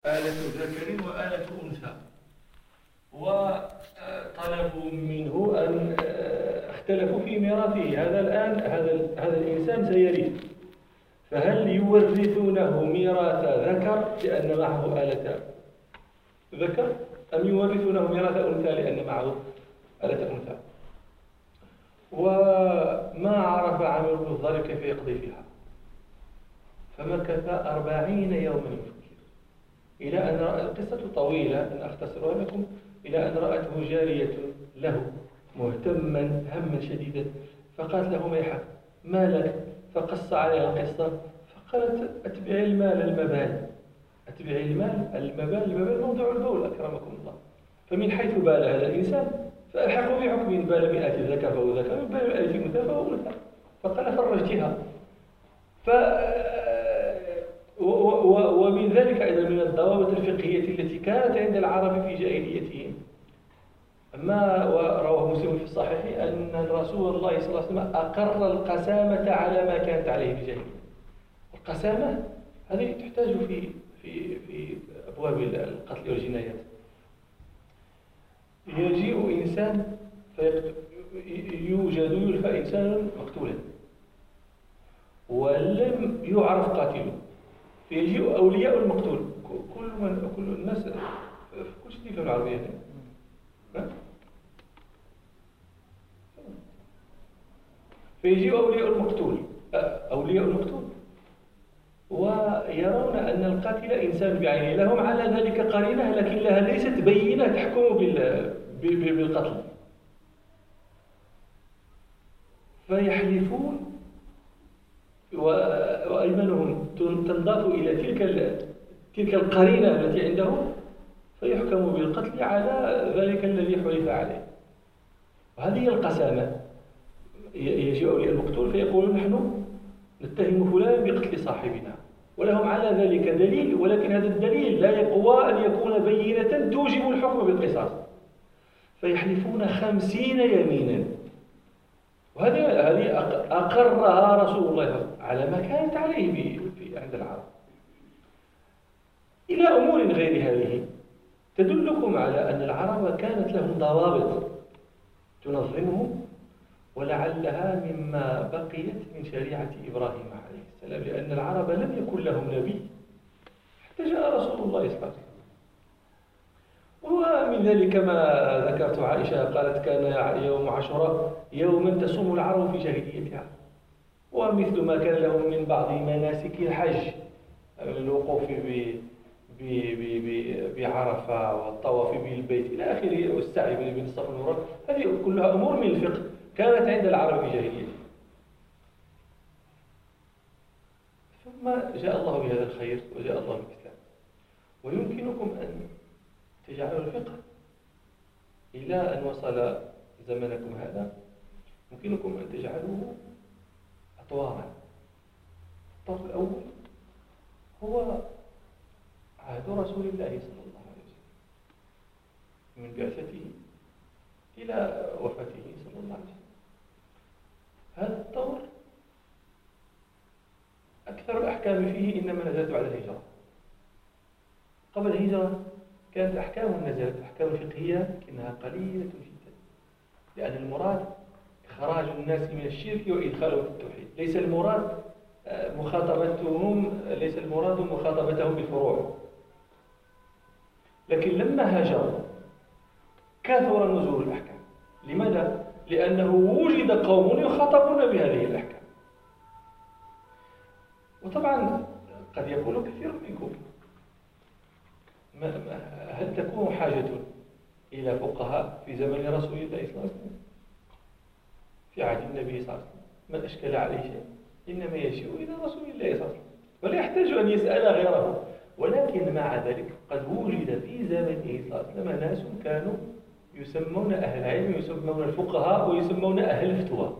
آلة ذكر وآلة أنثى، وطلبوا منه أن اختلفوا في ميراثه. هذا الآن هذا الإنسان سيرث، فهل يورثونه ميراث ذكر لأن معه آلة ذكر، أم يورثونه ميراث أنثى لأن معه آلة أنثى؟ وما عرف عامر بن ذلك كيف يقضي فيها، فمكث 40 يوما يفكر، إلى أن القصة طويلة أن أختصرها لكم، إلى أن رأته جارية له مهتما هما شديدا، فقالت له ميحة ما لك؟ فقص عليها القصة، فقالت أتبعي المال المبال. أتبعي المبال موضع البول أكرمكم الله. فمن حيث بال هذا الإنسان فألحقوا بحكم بال 100 ذكر فهو ذكر، بال 1000 أنثى فهو أنثى، فقال فرجتها. ومن ذلك أيضا من الضوابط الفقهية التي كانت عند العرب في جاهليتهم ما رواه مسلم في الصحيح أن رسول الله صلى الله عليه وسلم أقر القسامة على ما كانت عليه الجاهلية. القسامة هذه تحتاج في أبواب القتل والجنايات. يجيء إنسان يلفى إنسان مقتولا ولم يعرف قاتله، فيجيء أولياء المقتول، كل الناس كل شيء في العربية يعني. فيجيء أولياء المقتول ويرون أن القاتل إنسان بعينه، لهم على ذلك قرينة لكن لها ليست بينة تحكم بالقتل، فيحلفون وأيمانهم تنضاف إلى تلك القرينة التي عندهم، فيحكم بالقتل على ذلك الذي حلف عليه. وهذه القسامة. يجيء أولياء المقتول فيقولون نحن نتهم فلان بقتل صاحبنا، ولهم على ذلك دليل، ولكن هذا الدليل لا يقوى أن يكون بينة توجب الحكم بالقصاص، فيحلفون 50 يمينا. وهذه أقرها رسول الله على ما كانت عليه عند العرب، إلى أمور غير هذه تدلكم على أن العرب كانت لهم ضوابط تنظمهم، ولعلها مما بقيت من شريعة إبراهيم عليه السلام، لأن العرب لم يكن لهم نبي حتى جاء رسول الله صلى الله عليه وسلم. ومن ذلك ما ذكرت عائشة قالت كان يوم عاشوراء يوما تصوم العرب في جاهليتها، ومثل ما كان لهم من بعض مناسك الحج، الوقوف بعرفة والطواف بالبيت إلى آخره، والسعي بين الصفا والمروة، هذه كلها أمور من الفقه كانت عند العرب في جاهليتها. ثم جاء الله بهذا الخير وجاء الله بالإسلام، ويمكنكم أن تجعلوا الفقه إلى أن وصل زمنكم هذا، يمكنكم أن تجعلوه أطوارا. الطور الأول هو عهد رسول الله صلى الله عليه وسلم من بعثته إلى وفاته صلى الله عليه وسلم. هذا الطور أكثر الأحكام فيه إنما نزلت بعد الهجرة. قبل الهجرة كانت أحكام نزلت أحكام فقهية لكنها قليلة جدا، لأن المراد إخراج الناس من الشرك وإدخالهم في التوحيد، ليس المراد مخاطبتهم بالفروع. لكن لما هاجروا كثر نزول الأحكام. لماذا؟ لأنه وجد قوم يخاطبون بهذه الأحكام. وطبعا قد يقول كثير منكم هل تكون حاجة إلى فقهاء في زمن رسول الله صلى الله عليه وسلم؟ في عهد النبي صلى الله عليه وسلم من أشكل عليه شيء إنما يشيء إلى رسول الله صلى الله عليه وسلم ولا يحتاج أن يسأل غيره. ولكن مع ذلك قد وجد في زمنه صلى الله عليه وسلم ناس كانوا يسمون أهل العلم، يسمون الفقهاء، ويسمون أهل الفتوى.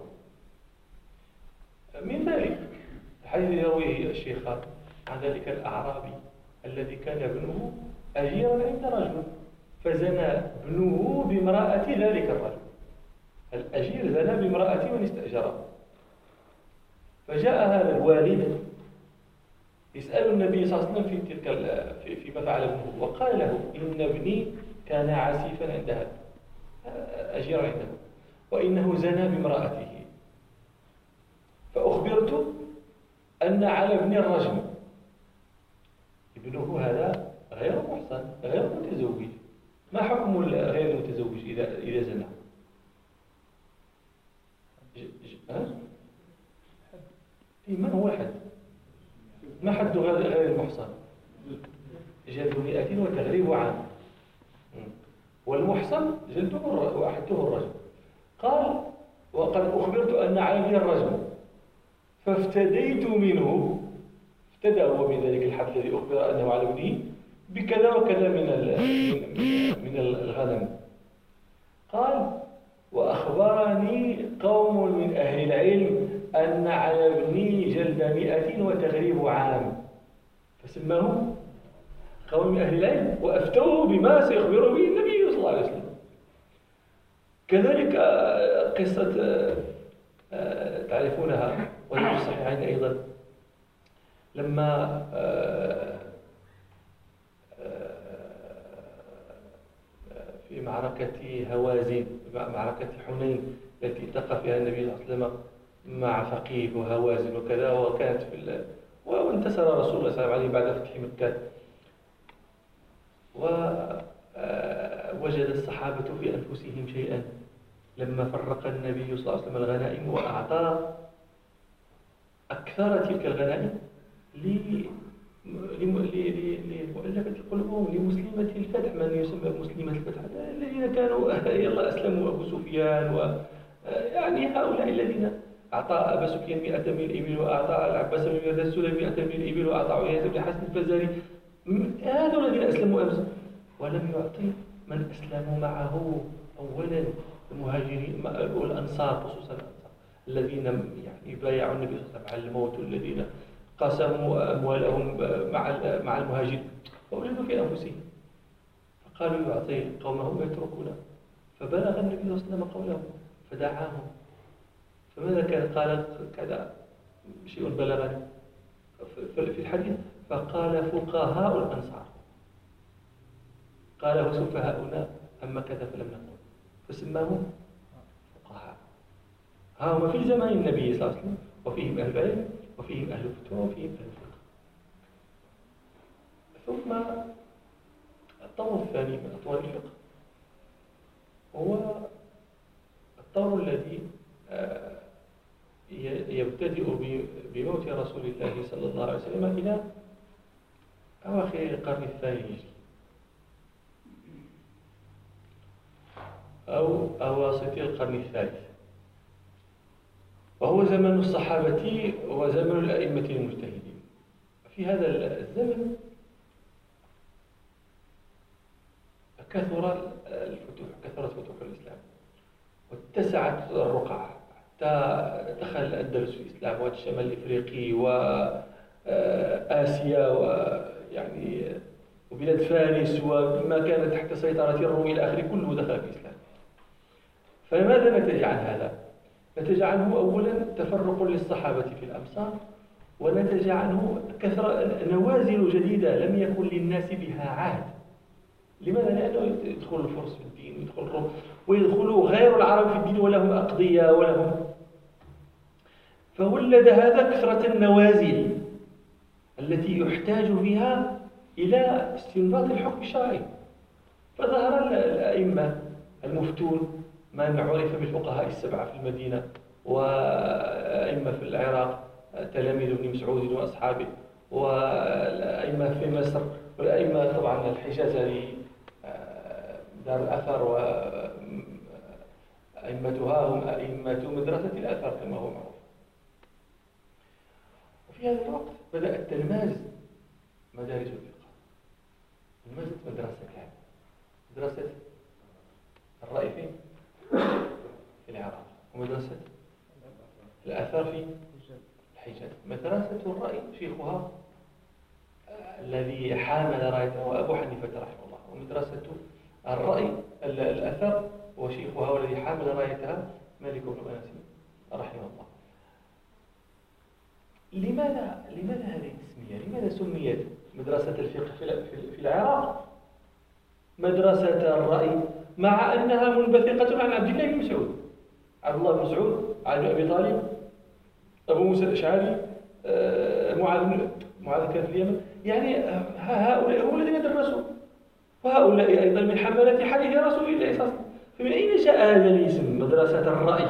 من ذلك حيث يرويه الشيخان عن ذلك الأعرابي الذي كان ابنه أجيرا عند رجل، فزنى ابنه بامرأة ذلك الرجل. الأجير زنى بامرأة من استأجره، فجاء هذا الوالد يسأل النبي صلى الله عليه وسلم في تلك فيما فعل ابنه، وقال له إن ابني كان عسيفا عند هذا أجير عنده، وإنه زنى بامرأته، فأخبرت أن على ابني الرجم. ابنه هذا غير محصن غير متزوج، ما حكم غير المتزوج إذا زنى؟ ما هو الحد؟ ما حد غير المحصن؟ جلد 100 وتغريب عام، والمحصن جلده وحده الرجم. قال وقد أخبرت أن على ابني الرجم فافتديت منه، افتدى هو من ذلك الحد الذي أخبر أنه على ابنه بكذا وكذا من الغنم. قال وأخبرني قوم من أهل العلم أن على ابني جلد 100 وتغريب عام، فسماهم قوم من أهل العلم وأفتوه بما سيخبر به النبي صلى الله عليه وسلم. كذلك قصة تعرفونها وهي في الصحيحين أيضا، لما في معركة هوازن، معركة حنين التي التقى فيها النبي صلى الله عليه وسلم مع ثقيف وهوازن وكذا، وكانت وانتصر رسول الله صلى الله عليه وسلم بعد فتح مكة. ووجد الصحابة في أنفسهم شيئا لما فرق النبي صلى الله عليه وسلم الغنائم وأعطى أكثر تلك الغنائم لمؤلفة القلوب، لمسلمة الفتح، من يسمى بمسلمة الفتح الذين كانوا يلا أسلموا، أبو سفيان يعني هؤلاء الذين أعطى أبا سفيان 100 من الإبل، وأعطى العباس بن مرثد السلمي 100 من الإبل، وأعطى عياذ بن حسن الفزاري، هذول الذين أسلموا أمس، ولم يعطي من أسلموا معه أولا المهاجرين والأنصار، خصوصا الأنصار الذين يعني بايعوا النبي صلى الله عليه وسلم على الموت، والذين قسموا أموالهم مع المهاجرين، فوجدوا في أنفسهم فقالوا يعطي قومه ويتركونه. فبلغ النبي صلى الله عليه وسلم قوله فدعاهم، فماذا كان؟ قال كذا شيء بلغني في الحديث، فقال فقهاء الأنصار، قال وسفهاؤنا أما كذا فلم نقل، فسماهم فقهاء. ها هم في زمان النبي صلى الله عليه وسلم، وفيهم أهل العلم وفيهم أهل الفتوى وفيهم أهل الفقه. ثم الطور الثاني من أطوار الفقه هو الطور الذي يبتدئ بموت رسول الله صلى الله عليه وسلم إلى أواخر القرن الثاني الهجري أو أواسط القرن الثالث، وهو زمن الصحابة وزمن الأئمة المجتهدين. في هذا الزمن كثرت فتوح الإسلام واتسعت الرقعة حتى دخل الأندلس في الإسلام والشمال الإفريقي وآسيا ويعني وبلاد فارس وما كان تحت سيطرة الروم إلى آخره كله دخل في الإسلام. فماذا نتج عن هذا؟ نتج عنه أولا تفرق للصحابة في الأمصار، ونتج عنه نوازل جديدة لم يكن للناس بها عهد. لماذا؟ لأنه يدخل الفرس في الدين ويدخل الروم ويدخل غير العرب في الدين ولهم أقضية ولهم، فولد هذا كثرة النوازل التي يحتاج فيها إلى استنباط الحكم الشرعي. فظهر الأئمة المفتون من عرف بالفقهاء السبعة في المدينة، وأئمة في العراق تلاميذ ابن مسعود وأصحابه، والأئمة في مصر، والأئمة طبعا الحجاز دار الأثر، وأئمتها هم أئمة مدرسة الأثر كما هو معروف. وفي هذا الوقت بدأت تنماز مدارس الفقه، انمازت مدرستان: مدرسة الرأي في العراق، ومدرسة الأثر في الحجاز. مدرسة الرأي شيخها الذي حامل رايته أبو حنيفة رحمه الله، ومدرسة الرأي الأثر وشيخها والذي حامل رايتها مالك بن أنس رحمه الله. لماذا هذه التسمية؟ لماذا سميت مدرسة الفقه في العراق مدرسة الرأي مع أنها منبثقة عن عبد الله بن مسعود؟ عبد الله بن مسعود، علي بن أبي طالب، أبو موسى الأشعري، معاذ كان في اليمن، يعني هؤلاء هم الذين درسوا، وهؤلاء أيضا من حملة حديث رسول الله صلى الله عليه وسلم. فمن أين جاء هذا الاسم مدرسة الرأي؟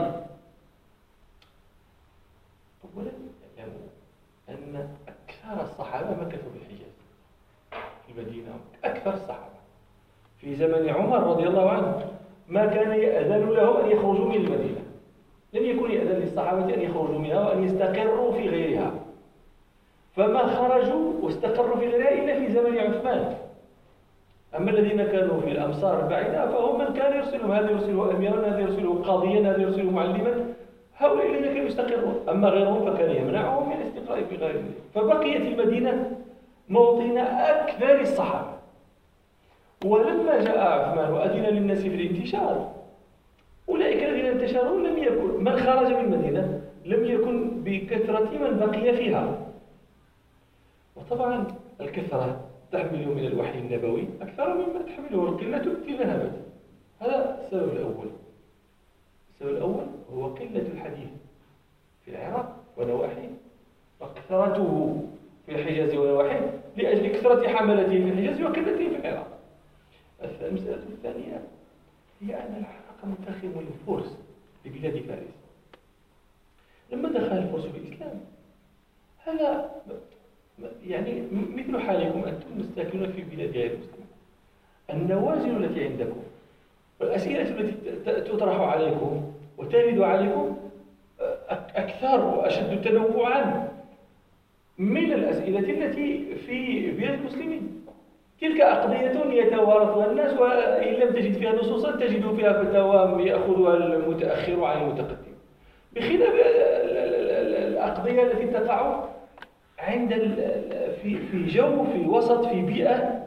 أولا اعلموا أن أكثر الصحابة مكثوا في الحجاز، في المدينة، أكثر الصحابة في زمن عمر رضي الله عنه ما كان يأذن لهم أن يخرجوا من المدينة، لم يكن يأذن للصحابة أن يخرجوا منها وأن يستقروا في غيرها، فما خرجوا واستقروا في غيرها إلا في زمن عثمان. أما الذين كانوا في الأمصار البعيدة فهم من كان يرسلهم، هذا يرسله أميرا، هذا يرسله قاضيا، هذا يرسله معلما، هؤلاء الذين كانوا يستقرون. أما غيرهم فكان يمنعهم من الاستقرار في غير المدينة، فبقيت المدينة موطن أكثر الصحابة. ولما جاء عثمان وأذن للناس في الانتشار، أولئك الذين انتشروا لم يكن من خرج من المدينة لم يكن بكثرة من بقي فيها. وطبعا الكثرة تحمل من الوحي النبوي أكثر مما تحمله القلة في ذهبت. هذا السبب الأول. السبب الأول هو قلة الحديث في العراق ونواحيه وكثرته في الحجاز ونواحيه لأجل كثرة حملته في الحجاز وقلته في العراق. المسألة الثانية هي أن العراق منتخب للفرس لبلاد فارس. لما دخل الفرس في الإسلام، هذا يعني مثل حالكم أنتم مستاكنون في بلاد غير مسلمة. النوازل التي عندكم والأسئلة التي تطرح عليكم وترد عليكم أكثر وأشد تنوعا من الأسئلة التي في بلاد المسلمين. تلك أقضية يتوارثها الناس، وإن لم تجد فيها نصوصا تجد فيها فتاوى يأخذها المتأخر عن المتقدم، بخلاف الأقضية التي تقع عند في جو، في وسط، في بيئة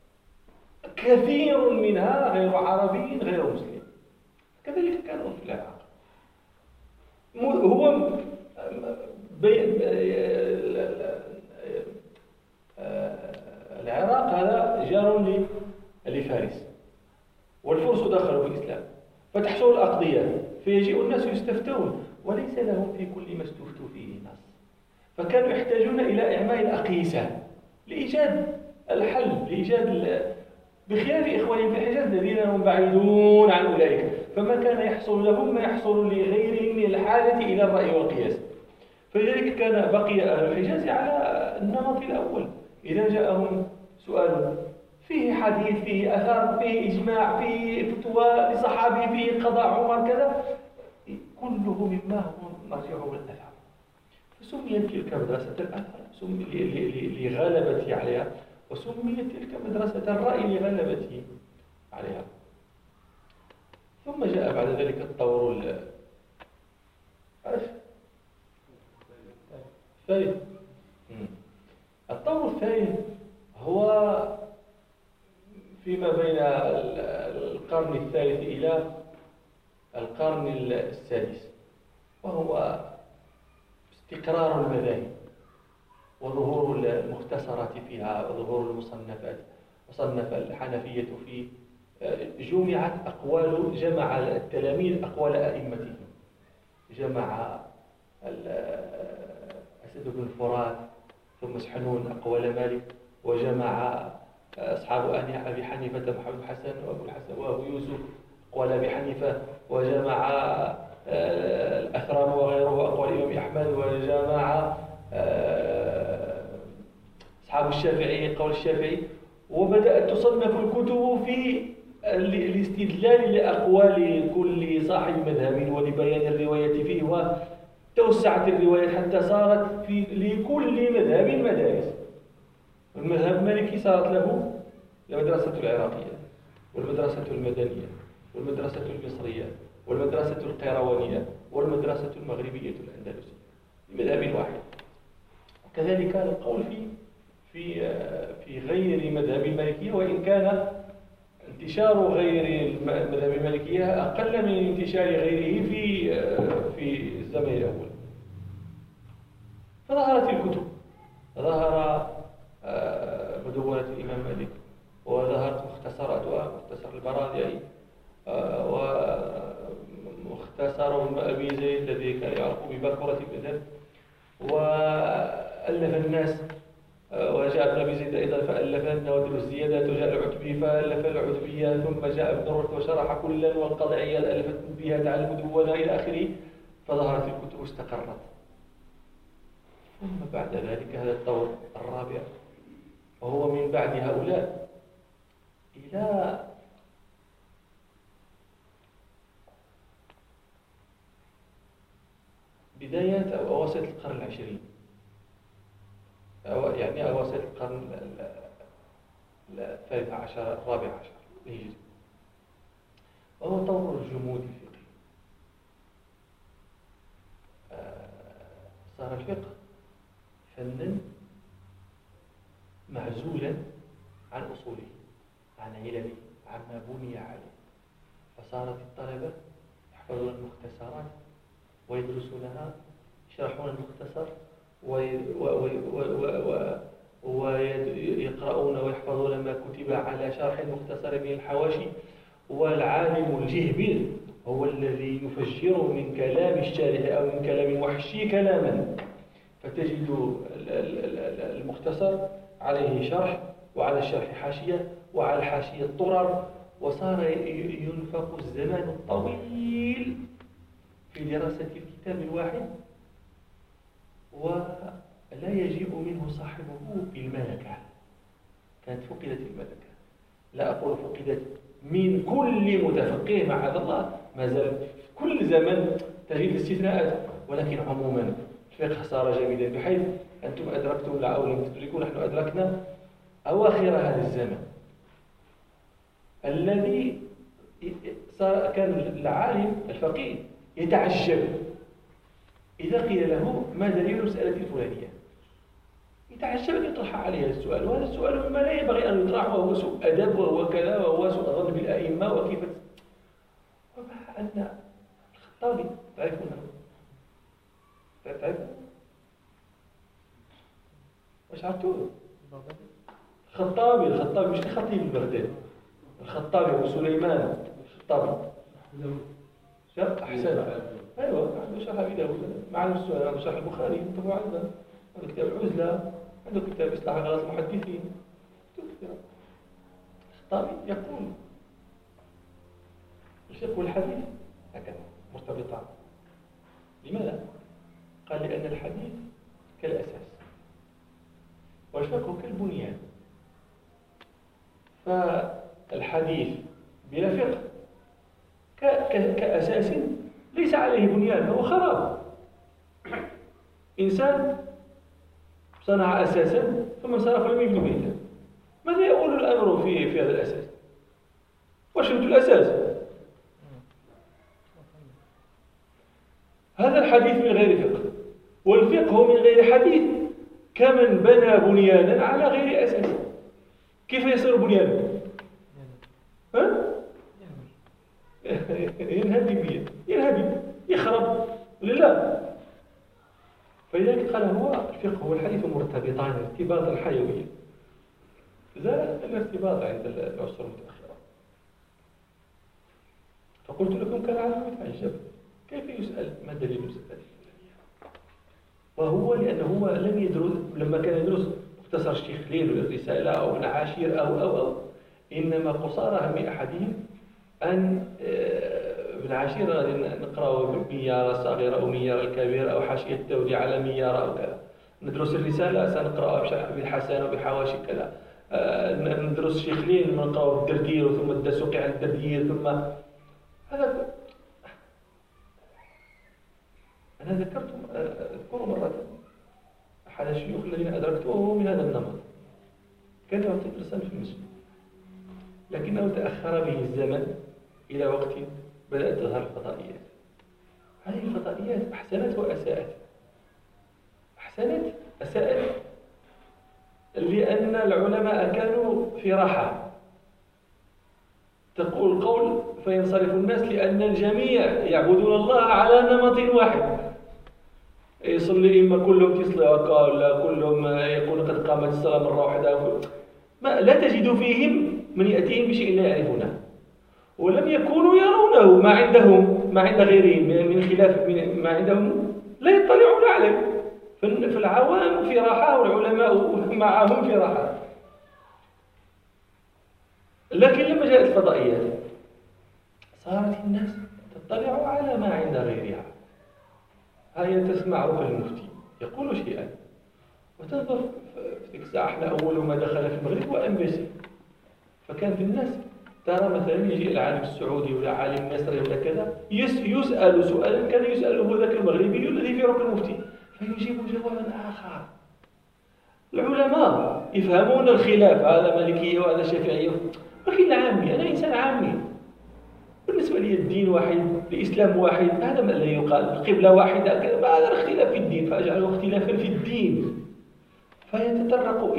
كثير منها غير عربي غير مسلم. كذلك كانوا في العراق. هو العراق هذا جار لفارس، والفرس دخلوا في الإسلام فتحصل الأقضية، فيجيء الناس يستفتون وليس لهم في كل ما استفتوا فيه نص، فكانوا يحتاجون إلى إعمال الأقيسة لإيجاد الحل، بخلاف إخوانهم في الحجاز الذين هم بعيدون عن أولئك، فما كان يحصل لهم ما يحصل لغيرهم من الحاجة إلى الرأي والقياس. فلذلك كان بقي أهل الحجاز على النمط الأول. إذا جاءهم سؤال فيه حديث، فيه أثر، فيه إجماع، فيه فتوى لصحابي، فيه قضاء عمر كذا، كله مما هو مرجعه الأثر، فسميت تلك مدرسة الأثر لغلبته عليها، وسميت تلك مدرسة الرأي لغلبته عليها. ثم جاء بعد ذلك الطور الثالث. الطور الثالث هو فيما بين القرن الثالث إلى القرن السادس، وهو استقرار المذاهب وظهور المختصرات فيها وظهور المصنفات. وصنف الحنفية في جمع التلاميذ أقوال أئمتهم، جمع أسد بن الفرات ثم سحنون أقوال مالك، وجمع أصحاب أبي حنيفة محمد الحسن وأبو الحسن وأبو يوسف أقوال أبي حنيفة، وجمع الأثرم وغيره أقوال الإمام أحمد، وجمع أصحاب الشافعي قول الشافعي، وبدأت تصنف الكتب في الاستدلال لأقوال كل صاحب مذهب ولبيان الرواية فيه، وتوسعت الروايات حتى صارت لكل مذهب مدارس. المذهب المالكي صارت له المدرسة العراقية، والمدرسة المدنية، والمدرسة المصرية، والمدرسة القيروانية، والمدرسة المغربية الأندلسية، بمذهب واحد. وكذلك القول في غير مذهب المالكية، وإن كان انتشار غير مذهب المالكية أقل من انتشار غيره في الزمن الأول. فظهرت الكتب، ظهر مدونة الإمام مالك، وظهرت مختصراتها، مختصر البرادعي، ومختصر ابن أبي زيد الذي كان يعرف ببكرة المذهب، وألف الناس، وجاء ابن أبي زيد أيضا فألف النوادر الزيادات، وجاء العتبي فألف العتبية، ثم جاء ابن رشد وشرح كلا، والقاضي عياض ألفت التنبيهات على المدونة إلى آخره، فظهرت الكتب واستقرت. ثم بعد ذلك هذا الطور الرابع، وهو من بعد هؤلاء إلى بدايات أو أواسط القرن العشرين، يعني أواسط القرن الثالث عشر الرابع عشر الهجري، وهو طور الجمود الفقهي. صار الفقه فنا معزولا عن أصوله، عن علله، عما بني عليه، فصارت الطلبة يحفظون المختصرات ويدرسونها، يشرحون المختصر ويقرؤون ويحفظون ما كتب على شرح المختصر من الحواشي. والعالم الجهبذ هو الذي يفجر من كلام الشارح أو من كلام الوحشي كلاما، فتجد المختصر عليه شرح، وعلى الشرح حاشية، وعلى الحاشية طرر، وصار ينفق الزمان الطويل في دراسة الكتاب الواحد، ولا يجيء منه صاحبه بالملكة. كانت فقدت الملكة، لا أقول فقدت من كل متفقه معاذ الله، ما زال في كل زمن تجد الاستثناءات، ولكن عموما الفقه صار جامدا، بحيث أنتم أدركتم أو لم تدركوا، نحن أدركنا أواخر هذا الزمن الذي كان العالم الفقيه يتعجب إذا قيل له ما دليل المسألة الفلانية، يتعجب أن يطرح عليه السؤال، وهذا السؤال مما لا ينبغي أن يطرح، وهو سوء أدب وهو كذا وهو سوء ظن بالأئمة وكيف. ومع أن الخطابي تعرفونه، تعرفون واش عرفتوه؟ الخطابي مش الخطيب البغدادي، الخطابي هو سليمان الخطابي. أحسن، أيوة، عنده شرح أبي داود، معنا السؤال، عنده شرح البخاري، طبعا عنده كتاب العزلة، عنده كتاب إصلاح غلط المحدثين. الخطابي يقول الفقه والحديث هكذا مرتبطان. لماذا؟ قال لأن الحديث كالأساس والفقه كالبنيان، فالحديث بلا فقه كأساس ليس عليه بنيان، فهو خراب. إنسان صنع أساسا ثم انصرف لم يبني به، ماذا يقول الأمر في هذا الأساس؟ وشبت الأساس. هذا الحديث من غير فقه، والفقه من غير حديث كمن بنى بنيانا على غير أساس. كيف يصير بنيانا؟ ينهدم، يخرب ولا لا؟ فلذلك قال هو الفقه والحديث مرتبطان ارتباطا حيويا، زال الارتباط عند العصور المتأخرة. فقلت لكم كان العالم يتعجب كيف يسأل ما دليل المسألة الفلانية، وهو لأنه لم يدرس، لما كان يدرس مختصر الشيخ خليل والرسالة أو ابن عاشير أو إنما قصار هم أحدهم أن ابن عاشير غادي نقراو ميارة صغيرة أو ميارة الكبيرة أو حاشية التولي على ميارة أو كذا. ندرس الرسالة سنقراها بشرح بالحسن وبحواشي كذا. ندرس الشيخ خليل نقراو بالدردير ثم الدسوقي على الدردير ثم هذا. أنا أذكر مرة أحد الشيوخ الذين أدركته من هذا النمط، كان يعطي درسا في المسجد، لكنه تأخر به الزمن إلى وقت بدأت تظهر الفضائيات. هذه الفضائيات أحسنت وأساءت. أساءت لأن العلماء كانوا في راحة، تقول قول فينصرف الناس لأن الجميع يعبدون الله على نمط واحد، يصلي إما كلهم تصلي هكا ولا كلهم يكون قد قامت الصلاة مرة واحدة. لا تجد فيهم من يأتيهم بشيء لا يعرفونه، ولم يكونوا يرونه ما عند غيرهم من خلاف ما عندهم، لا يطلعون عليه. فالعوام في راحة والعلماء معهم في راحة. لكن لما جاءت الفضائيات صارت الناس تطلع على ما عند غيرها. هيا تسمع ركن المفتي يقول شيئا وتنظر في تلك الساعة. احنا أول ما دخل في المغرب وأنبسي، فكانت الناس ترى مثلا يجي العالم السعودي ولا عالم مصري ولا كذا يسأل سؤالا كان يسأله ذاك المغربي الذي في ركن المفتي فيجيب جوابا آخر. العلماء يفهمون الخلاف، هذا مالكية وهذا شافعية، ولكن العامي أنا إنسان عامي بالنسبة لي الدين واحد، الإسلام واحد، هذا ما لا يقال، القبلة واحدة، هذا الاختلاف في الدين فأجعله اختلافا في الدين. فيتطرق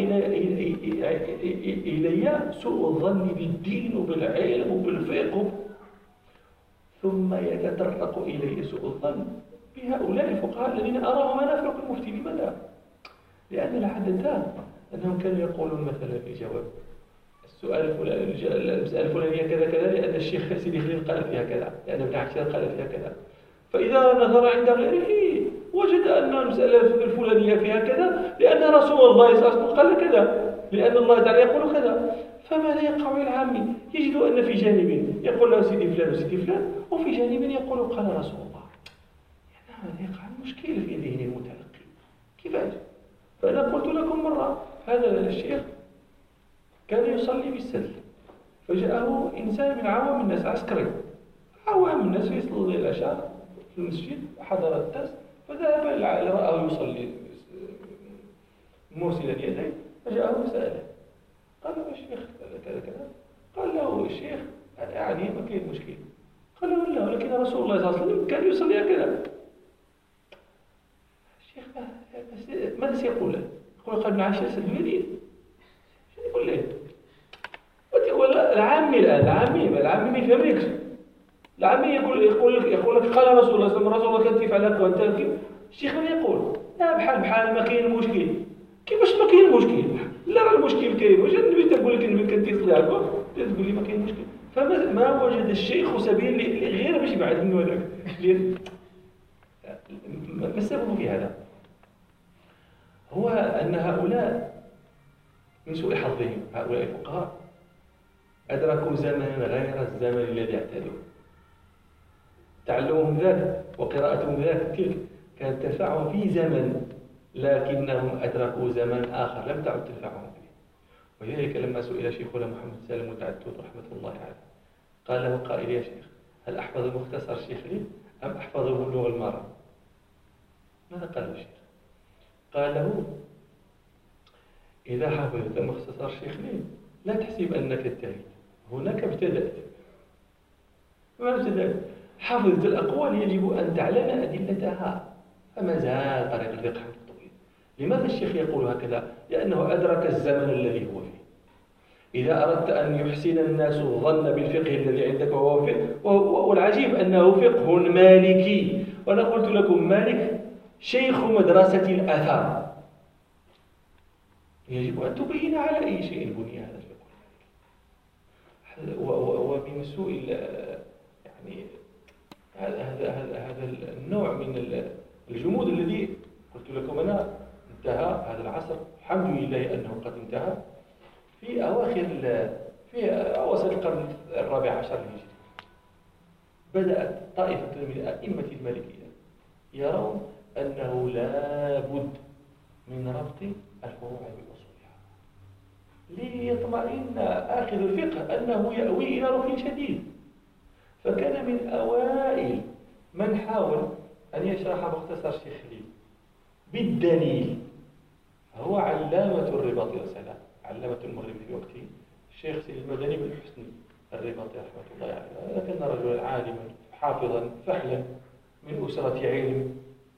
إلي سوء الظن بالدين وبالعلم وبالفقه، ثم يتطرق إلي سوء الظن بهؤلاء الفقهاء الذين أراهم أنا في ركن المفتي. لماذا؟ لأن العادة أنهم كانوا يقولون مثلا في جواب السؤال الفلاني، المسألة الفلانية كذا كذا لأن الشيخ سيدي خليل قال فيها كذا، لأن ابن عاشر قال فيها كذا. فإذا نظر عند غيره وجد أن المسألة الفلانية فيها كذا لأن رسول الله صلى الله عليه وسلم قال كذا، لأن الله تعالى يقول كذا. فماذا يقع العامي؟ يجد أن في جانب يقول له سيدي فلان وسيدي فلان، وفي جانب يقول قال رسول الله. هذا يقع المشكلة في ذهن المتلقي. كيفاش؟ فأنا قلت لكم مرة هذا الشيخ كان يصلي بالسل، فجاءه إنسان من عوام الناس، عسكري عوام الناس يصلي العشاء في المسجد، حضر الدرس فذهب رآه يصلي مرسلا يديه، فجاءه سأله قال له الشيخ كذا كذا، قال له الشيخ يعني ما كاين مشكل، قال له لا ولكن رسول الله صلى الله عليه وسلم كان يصلي هكذا. الشيخ ماذا سيقول له؟ يقول قال ابن عاشر سد اليدين، يقول له العامي الآن العامي ما يفهمكش. العامي يقول لك قال رسول الله صلى الله عليه وسلم، رسول الله كان يفعل هكا وانت الشيخ ماذا يقول؟ لا بحال ما كاين المشكل. كيفاش ما كاين المشكل؟ لا راه المشكل كاين، واش النبي تقول لك النبي كان تيصلي هكا تقول لي ما كاين مشكل. فما وجد الشيخ سبيل غير باش يبعد منه هذاك. ما السبب في هذا؟ هو أن هؤلاء من سوء حظهم، هؤلاء الفقهاء أدركوا زمنا غير الزمن الذي اعتادوه. تعلمهم ذاك وقراءتهم ذاك تلك كانت تنفعهم في زمن، لكنهم أدركوا زمن آخر لم تعد تنفعهم فيه. ولذلك لما سئل شيخنا محمد سالم متعدد رحمة الله عليه قال له قائل يا شيخ هل أحفظ مختصر الشيخ لي أم أحفظه بلوغ المرأة؟ ماذا قال له الشيخ؟ قال له إذا حفظت مختصر الشيخ لي لا تحسب أنك انتهيت، هناك ابتدأت. ما ابتدأت؟ حفظت الأقوال يجب أن تعلم أدلتها، فما زال طريق الفقه الطويل. لماذا الشيخ يقول هكذا؟ لأنه أدرك الزمن الذي هو فيه. إذا أردت أن يحسن الناس الظن بالفقه الذي عندك وهو فقه، والعجيب أنه فقه مالكي، وأنا قلت لكم مالك شيخ مدرسة الآثار، يجب أن تبين على أي شيء بني هذا الفقه. ومن سوء يعني هذا النوع من الجمود الذي قلت لكم أنا انتهى هذا العصر الحمد لله أنه قد انتهى في أواسط القرن الرابع عشر الهجري. بدأت طائفة من أئمة المالكية يرون أنه لا بد من ربط الفروع بأصولها ليطمئن آخذ الفقه أنه يأوي إلى ركن شديد. فكان من أوائل من حاول أن يشرح مختصر الشيخ خليل بالدليل هو علامة الرباطي والسلام، علامة المغرب في وقته الشيخ سيد المدني بن حسني الرباطي رحمة الله عليه. كان رجلا عالما حافظا فحلا من أسرة علم،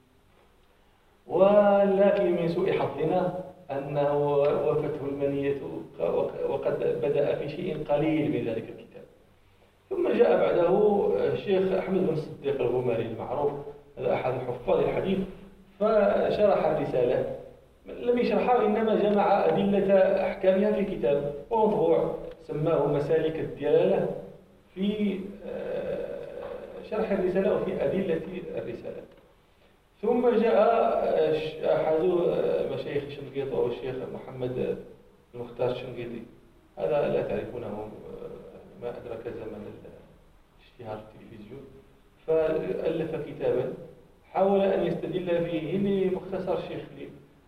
ولكن من سوء حظنا أنه وفته المنية وقد بدأ في شيء قليل من ذلك الكتاب. ثم جاء بعده الشيخ أحمد بن الصديق الغماري المعروف، هذا أحد حفاظ الحديث، فشرح الرسالة، لم يشرحها وإنما جمع أدلة أحكامها في كتاب ومطبوع سماه مسالك الدلالة في شرح الرسالة وفي أدلة الرسالة. ثم جاء أحد مشايخ شنقيط وهو الشيخ محمد المختار الشنقيطي، هذا لا تعرفونه، ما أدرك زمن اشتهار التلفزيون، فألف كتابا حاول أن يستدل فيه لمختصر الشيخ خليل،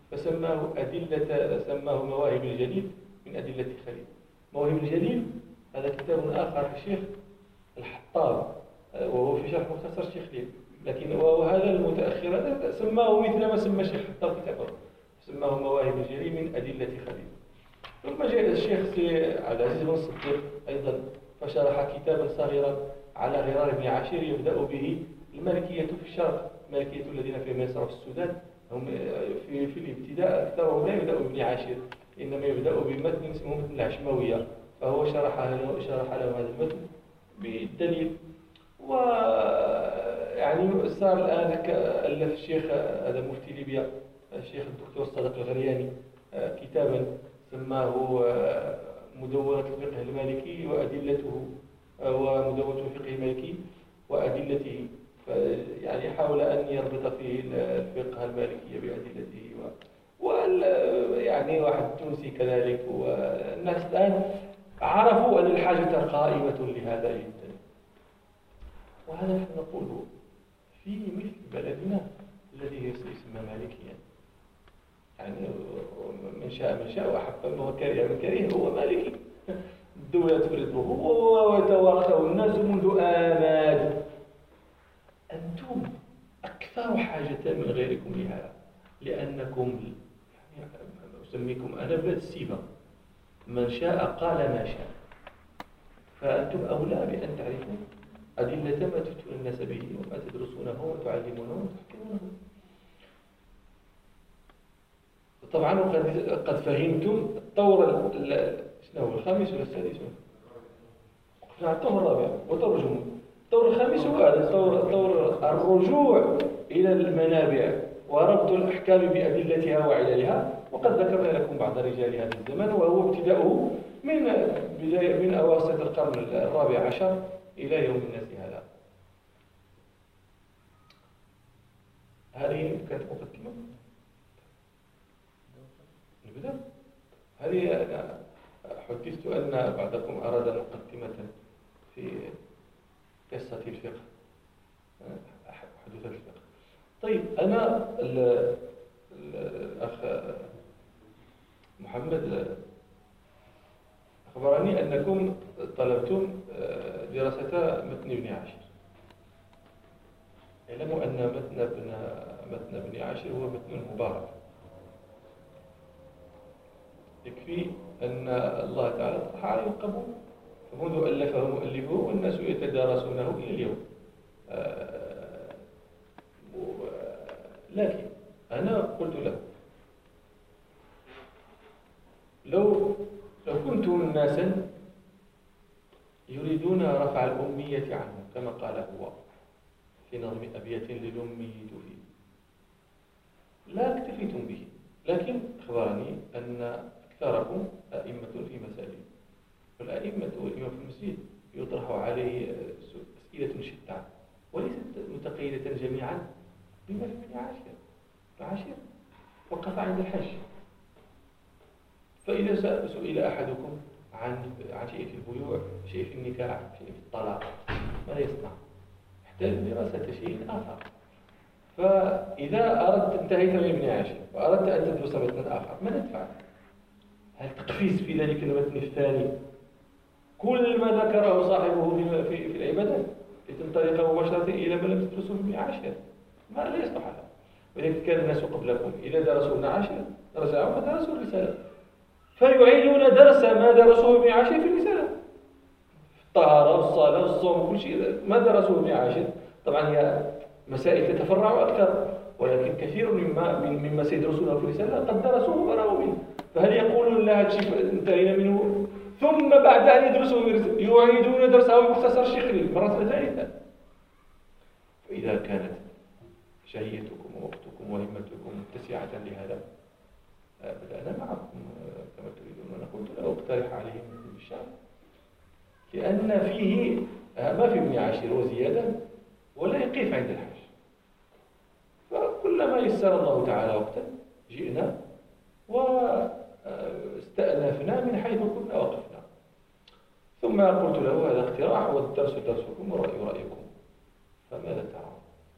سماه مواهب الجليل من أدلة خليل. مواهب الجليل هذا كتاب آخر للشيخ الحطاب وهو في شرح مختصر الشيخ خليل، لكن وهذا المتأخر هذا سماه مثل ما سمى الشيخ الحطاب كتابه، سماه مواهب الجليل من أدلة خليل. ثم جاء الشيخ عبد العزيز بن الصديق أيضا فشرح كتابا صغيرا على غرار بن عاشر يبدأ به المالكية في الشرق، المالكية الذين في مصر وفي السودان هم في الابتداء أكثرهم لا يبدأ بابن عاشر، إنما يبدأ بمتن اسمه متن العشماوية، فهو شرح له هذا المتن بالدليل. ويعني صار الآن ألف الشيخ هذا مفتي ليبيا الشيخ الدكتور صادق الغرياني كتابا سماه مدونة الفقه المالكي وأدلته، ومدونة الفقه المالكي وأدلته، يعني حاول أن يربط فيه الفقه المالكي بأدلته يعني واحد تونسي كذلك. والناس الآن عرفوا أن الحاجة قائمة لهذا جدا، وهذا نحن نقوله في مثل بلدنا الذي يسمى مالكيا، يعني من شاء وأحب وكره من كره هو مالكي، الدولة تفرضه ويتوارثه الناس منذ آماد. أنتم أكثر حاجة من غيركم لهذا، لأنكم يعني أسميكم أنا بلاد السيبة، من شاء قال ما شاء، فأنتم أولى بأن تعرفوا أدلة ما تفتون الناس به وما تدرسونه وتعلمونه وتحكمونه. طبعا قد فهمتم الطور شنو هو الخامس ولا السادس؟ وقفنا على الطور الرابع وترجموا. الطور الخامس هو هذا طور الرجوع إلى المنابع وربط الأحكام بأدلتها وعللها، وقد ذكرنا لكم بعض رجال هذا الزمن، وهو ابتداؤه من أواسط القرن الرابع عشر إلى يوم الناس هذا. هذه كانت مقدمة. نبدأ. هذه حدثت أن بعضكم أراد مقدمة في قصة الفقه، حدوث الفقه. طيب أنا الأخ محمد أخبرني أنكم طلبتم دراسة متن ابن عاشر. اعلموا أن متن ابن عاشر هو متن مبارك، يكفي أن الله تعالى طرح عليه القبول، فمنذ ألفه مؤلفه والناس يتدارسونه إلى اليوم. لكن أنا قلت له لو كنتم ناسا يريدون رفع الأمية عنه كما قال هو في نظم أبيات للأمي تفيد لا اكتفيتم به، لكن أخبرني أن أكثركم أئمة في مساجد، والأئمة والإمام في المسجد يطرح عليه أسئلة شتى وليست متقيدة جميعا بما في ابن عاشر وقف عند الحج. فإذا سئل أحدكم عن شيء في البيوع، شيء في النكاح، شيء في الطلاق، ماذا يصنع؟ يحتاج دراسة شيء آخر. فإذا أردت انتهيت من ابن عاشر وأردت أن تدرس متنا آخر ماذا تفعل؟ هل تقفز في ذلك المتن الثاني كل ما ذكره صاحبه في العبادات لتنطلق مباشرة إلى ما لم تدرسه ابن عاشر؟ ما لا يصلح هذا. ولذلك كان الناس قبلكم إذا درسوا ابن عاشر رجعوا فدرسوا الرسالة، فيعيدون درس ما درسوه ابن عاشر في الرسالة، الطهارة والصلاة والصوم وكل شيء ما درسوه ابن عاشر. طبعا هي مسائل تتفرع أكثر، ولكن كثير مما سيدرسونه في الرسالة قد درسوه وبرأوا منه، فهل يقولون لا هذا انتهينا منه ثم بعد أن يدرسوا يعيدون درسه بمختصر الشيخ مرة ثالثة؟ فإذا كانت شهيتكم ووقتكم وهمتكم متسعة لهذا، بدأنا معكم كما تريدون. أنا قلت لا أقترح عليهم الشعب، لأن فيه ما في ابن عاشر وزيادة ولا يقف عند الحج. فكلما يسر الله تعالى وقتا جئنا واستأنفنا من حيث كنا وقفنا. ثم قلت له هذا اقتراح والدرس درسكم والرأي رأيكم، فماذا ترى؟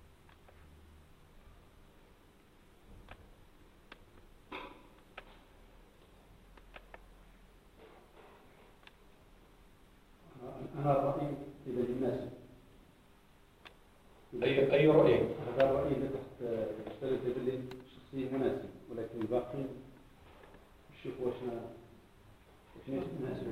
أنا رأيي إذا الناس أي رأي؟ هذا الرأي اللي تحت اشتريت باللي شخصي مناسب، ولكن الباقي نشوف واش مناسب.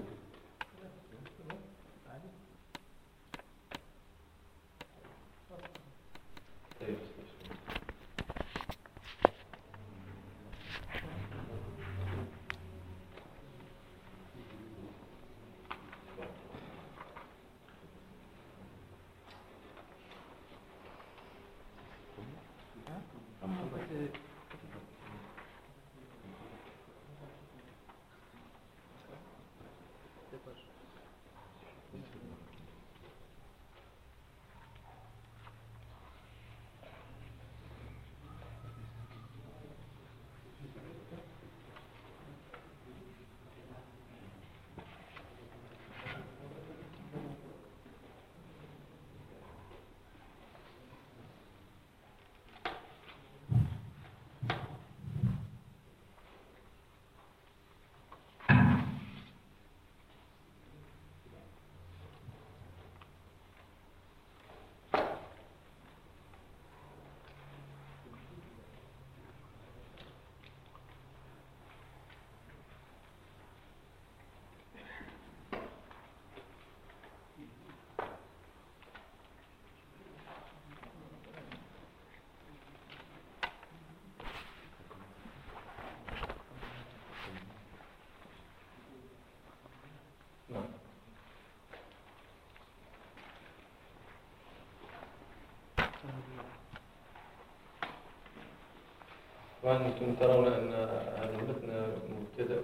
وأنتم ترون أن هذا المتن مبتدأ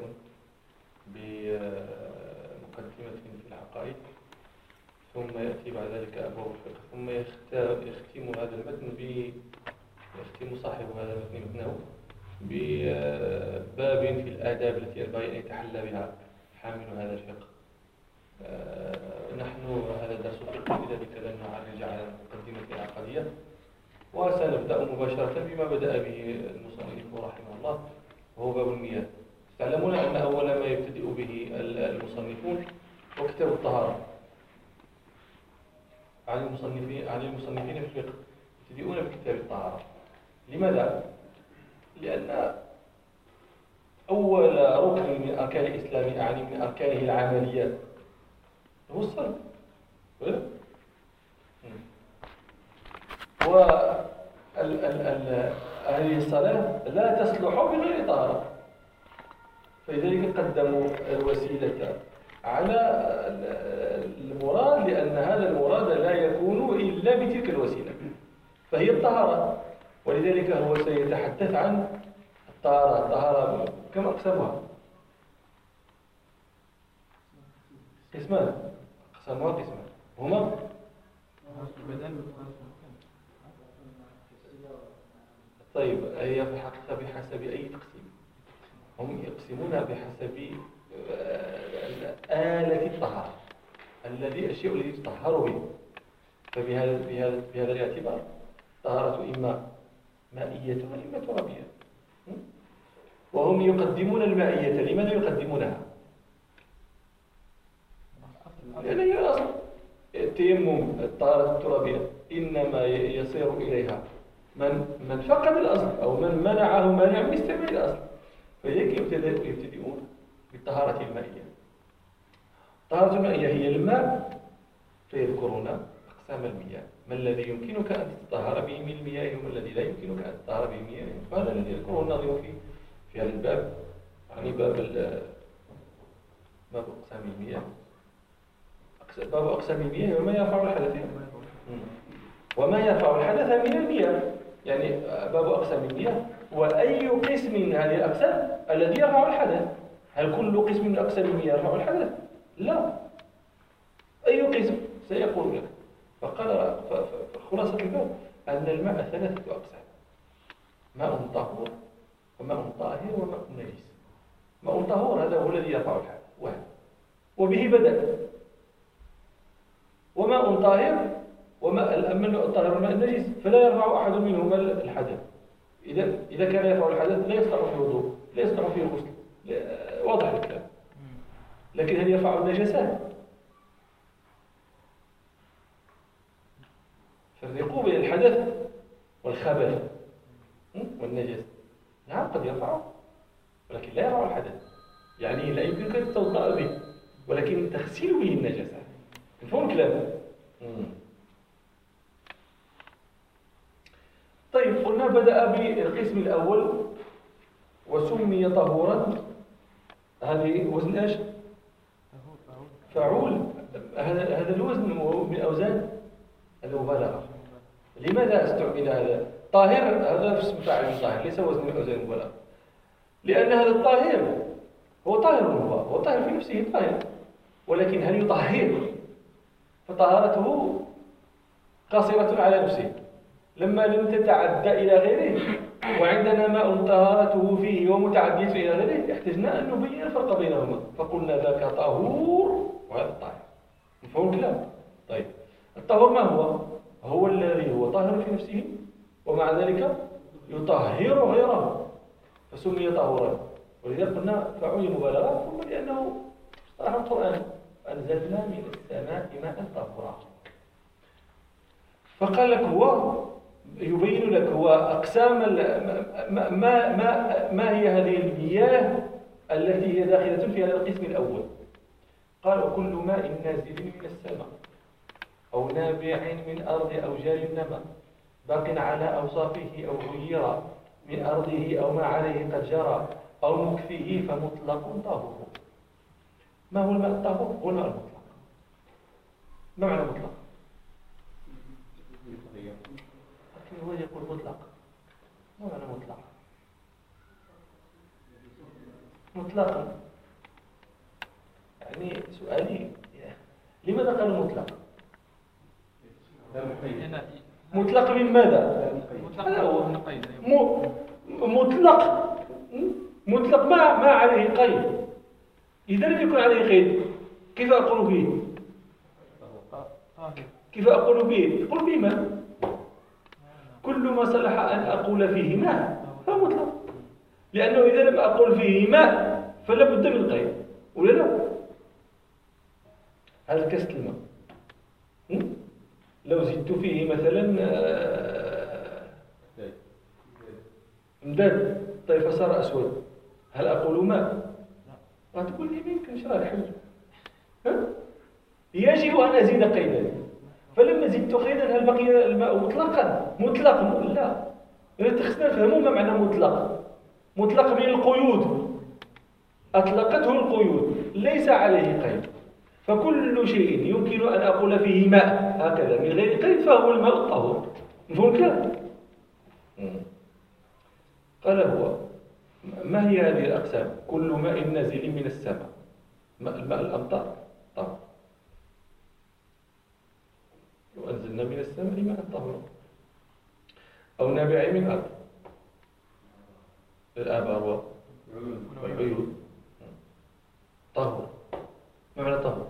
بمقدمة في العقائد، ثم يأتي بعد ذلك أبواب الفقه، ثم يختم هذا المتن يختم صاحب هذا المتن متنه بباب في الآداب التي ينبغي أن يتحلى بها حامل هذا الفقه. نحن هذا درس فقه، لذلك لن نعرج على المقدمة العقدية، وسنبدأ مباشرة بما بدأ به المصنف رحمه الله، وهو باب المياه. تعلمون أن أول ما يبتدئ به المصنفون هو كتاب الطهارة. عن المصنفين في الفقه يبتدئون بكتاب الطهارة. لماذا؟ لأن أول ركن من أركان الإسلام، يعني من أركانه العمليات، هو الصلاة. هذه الصلاة لا تصلح بغير طهارة، فلذلك قدموا الوسيلة على المراد، لأن هذا المراد لا يكون إلا بتلك الوسيلة، فهي الطهارة. ولذلك هو سيتحدث عن الطهارة كم أقسامها؟ قسمان. أقسامها قسمان هما طيب، هي في الحقيقة بحسب أي تقسيم؟ هم يقسمونها بحسب آلة الطهارة، الشيء الذي تطهر به. فبهذا الاعتبار طهارة إما مائية وإما ترابية. وهم يقدمون المائية. لماذا يقدمونها؟ لأن هي الأصل. التيمم، الطهارة الترابية، إنما يصير إليها من فقد الأصل أو من منعه مانع من استعمال الأصل. فلذلك يبتدئون بالطهارة المائية. الطهارة المائية هي الماء، فيذكرون أقسام المياه، ما الذي يمكنك أن تطهر به من المياه وما الذي لا يمكنك أن تطهر به من المياه. فهذا الذي يذكره الناظم في هذا الباب، يعني باب أقسام المياه. باب أقسام المياه وما يرفع الحدث من المياه. يعني باب أقسام المياه، وأي قسم من هذه الأقسام الذي يرفع الحدث. هل كل قسم من أقسام المياه يرفع الحدث؟ لا، أي قسم سيقول لك. فقال فخلاصة الباب أن الماء 3 أقسام: ماء طهور، وماء طاهر، وماء نجس. ماء طهور هذا هو الذي يرفع الحدث وبه بدأ. وماء طاهر وماء الماء الطاهر والماء النجس فلا يرفع أحد منهما الحدث. إذا كان يرفع الحدث لا يصلح فيه وضوء، لا يصلح فيه غسل، واضح الكلام. لكن هل يرفع النجاسات؟ فرقوا بين الحدث والخبث والنجس. نعم قد يرفعه ولكن لا يرفع الحدث، يعني لا يمكنك أن تتوضأ به، ولكن تغسل به النجاسات. مفهوم الكلام؟ طيب، قلنا بدأ بالقسم الأول وسمي طهورا. هذه وزن ايش؟ فعول. هذا الوزن من أوزان المبالغة. لماذا استعمل هذا؟ طاهر هذا اسم فاعل طاهر، ليس وزن من أوزان المبالغة. لأن هذا الطاهر هو طاهر، هو طاهر في نفسه طاهر، ولكن هل يطهر؟ فطهارته قاصرة على نفسه لما لم تتعدى إلى غيره. وعندنا ماء طهارته فيه ومتعدية إلى غيره، احتجنا أن نبين الفرق بينهما، فقلنا ذاك طهور وهذا طاهر. مفهوم الكلام؟ طيب، الطهور ما هو؟ هو الذي هو طاهر في نفسه ومع ذلك يطهر غيره، فسمي طهورا. ولذلك قلنا فعول المبالغة، ثم لأنه اصطلح القرآن: أنزلنا من السماء ماء طهورا. فقال لك هو يبين لك هو أقسام ما هي هذه المياه التي هي داخلة في هذا القسم الأول. قال: وكل ماء نازل من السماء أو نابع من أرض أو جار النماء باق على أوصافه أو غير من أرضه أو ما عليه قد جرى أو مكفيه فمطلق طهور. ما هو الماء الطهور؟ هو الماء المطلق. ما معنى مطلق؟ لكن هو يقول مطلق. ما معنى مطلق؟ مطلقا يعني سؤالي، لماذا قالوا مطلق؟ مطلق من ماذا؟ مطلق ما عليه قيد. إذا لم يكن عليه قيد كيف أقول به؟ كيف أقول به؟ أقول به ماء. كل ما صلح أن أقول فيه ماء فهو مطلق، لأنه إذا لم أقول فيه ماء فلا بد من قيد، ولا لا؟ هذا كاس الماء لو زدت فيه مثلا امداد، طيب فصار أسود، هل أقول ماء؟ تقول لي ما يمكنش، راه الحل. يجب أن أزيد قيدا، فلما زدت قيدا هل بقي الماء مطلقا؟ مطلق لا. خصنا نفهموا ما معنى مطلق. مطلق من القيود، أطلقته القيود، ليس عليه قيد. فكل شيء يمكن أن أقول فيه ماء هكذا من غير قيد فهو الماء الطهور. مفهوم الكلام؟ قال هو: ما هي هذه الأقسام؟ كل ماء نازل من السماء، الماء الأمطار طهور. وأنزلنا من السماء ماء طهورا، أو نابع من أرض، الآبار والعيون طهور. ما معنى طهور؟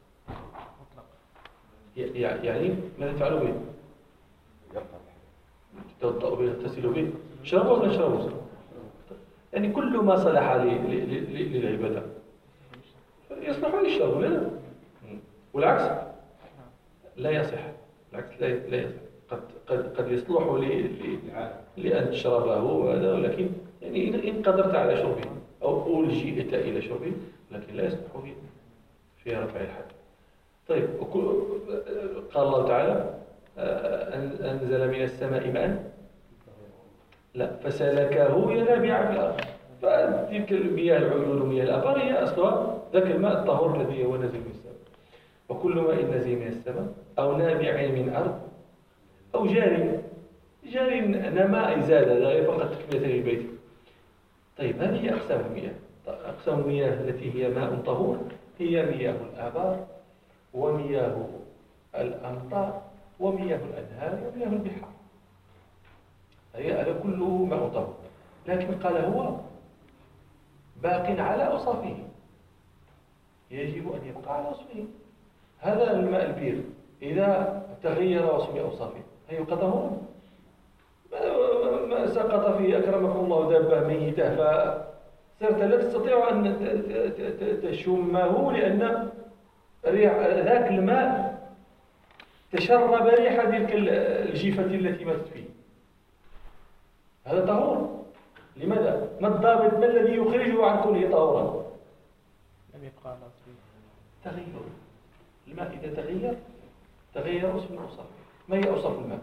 يعني ماذا تفعل به؟ تتوضأ به، تغتسل به، تشربه ولا تشربه؟ يعني كل ما صلح للعبادة يصلح للشرب، لا؟ والعكس لا يصح. العكس لا يصح. قد يصلح لأن تشربه وهذا، ولكن يعني إن قدرت على شربه أو ألجئت إلى شربه، لكن لا يصلح في رفع الحد. طيب، قال الله تعالى: أنزل من السماء ماء لا فسلكه ينابيع في الأرض. فتلك المياه العيون ومياه الآبار هي أصلها ذاك الماء الطهور الذي هو نازل من السماء. وكل ماء نازل من السماء أو نابع من أرض أو جاري. جاري نماء زاد، هذا غير فقط تكملة للبيت. طيب هذه أقسام المياه. أقسام المياه التي هي ماء طهور هي مياه الآبار ومياه الأمطار ومياه الأنهار ومياه البحار، هذا كله ماء طهور. لكن قال هو باق على أوصافه، يجب أن يبقى على وصفه. هذا الماء البير إذا تغير وصف أوصافه هل يبقى طهورا؟ ما سقط فيه أكرمكم الله دابة ميتة فصرت لا تستطيع أن تشمه، لأن ريح ذاك الماء تشرب ريح تلك الجيفة التي ماتت فيه. هذا طهور. لماذا؟ ما الضابط؟ ما الذي يخرجه عن كونه طهورا؟ لم يبقى على أصله. تغير الماء. إذا تغير وصف من أوصافه. ما هي أوصاف الماء؟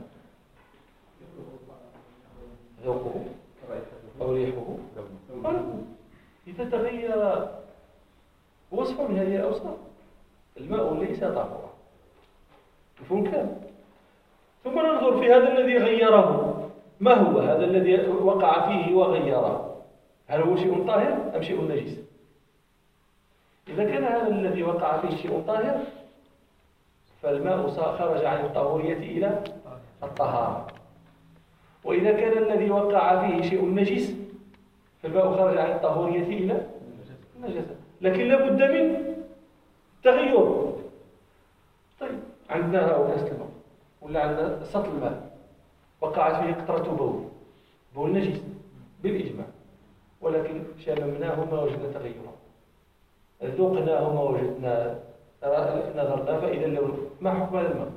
ذوقه أو ريحه أو لونه. إذا تغير وصف من هذه الأوصاف الماء ليس طهورا. مفهوم الكلام؟ ثم ننظر في هذا الذي غيره، ما هو هذا الذي وقع فيه وغيره؟ هل هو شيء طاهر أم شيء نجس؟ إذا كان هذا الذي وقع فيه شيء طاهر فالماء خرج عن الطهورية إلى الطهارة، وإذا كان الذي وقع فيه شيء نجس فالماء خرج عن الطهورية إلى النجاسة. لكن لابد من تغير. طيب عندنا أناس الماء ولا عندنا سطل الماء وقعت فيه قطرة بول نجس بالإجماع، ولكن شممناه ما وجدنا تغيرا، ذوقناه ما وجدنا، نظرنا فإذا اللون. ما حكم هذا الماء؟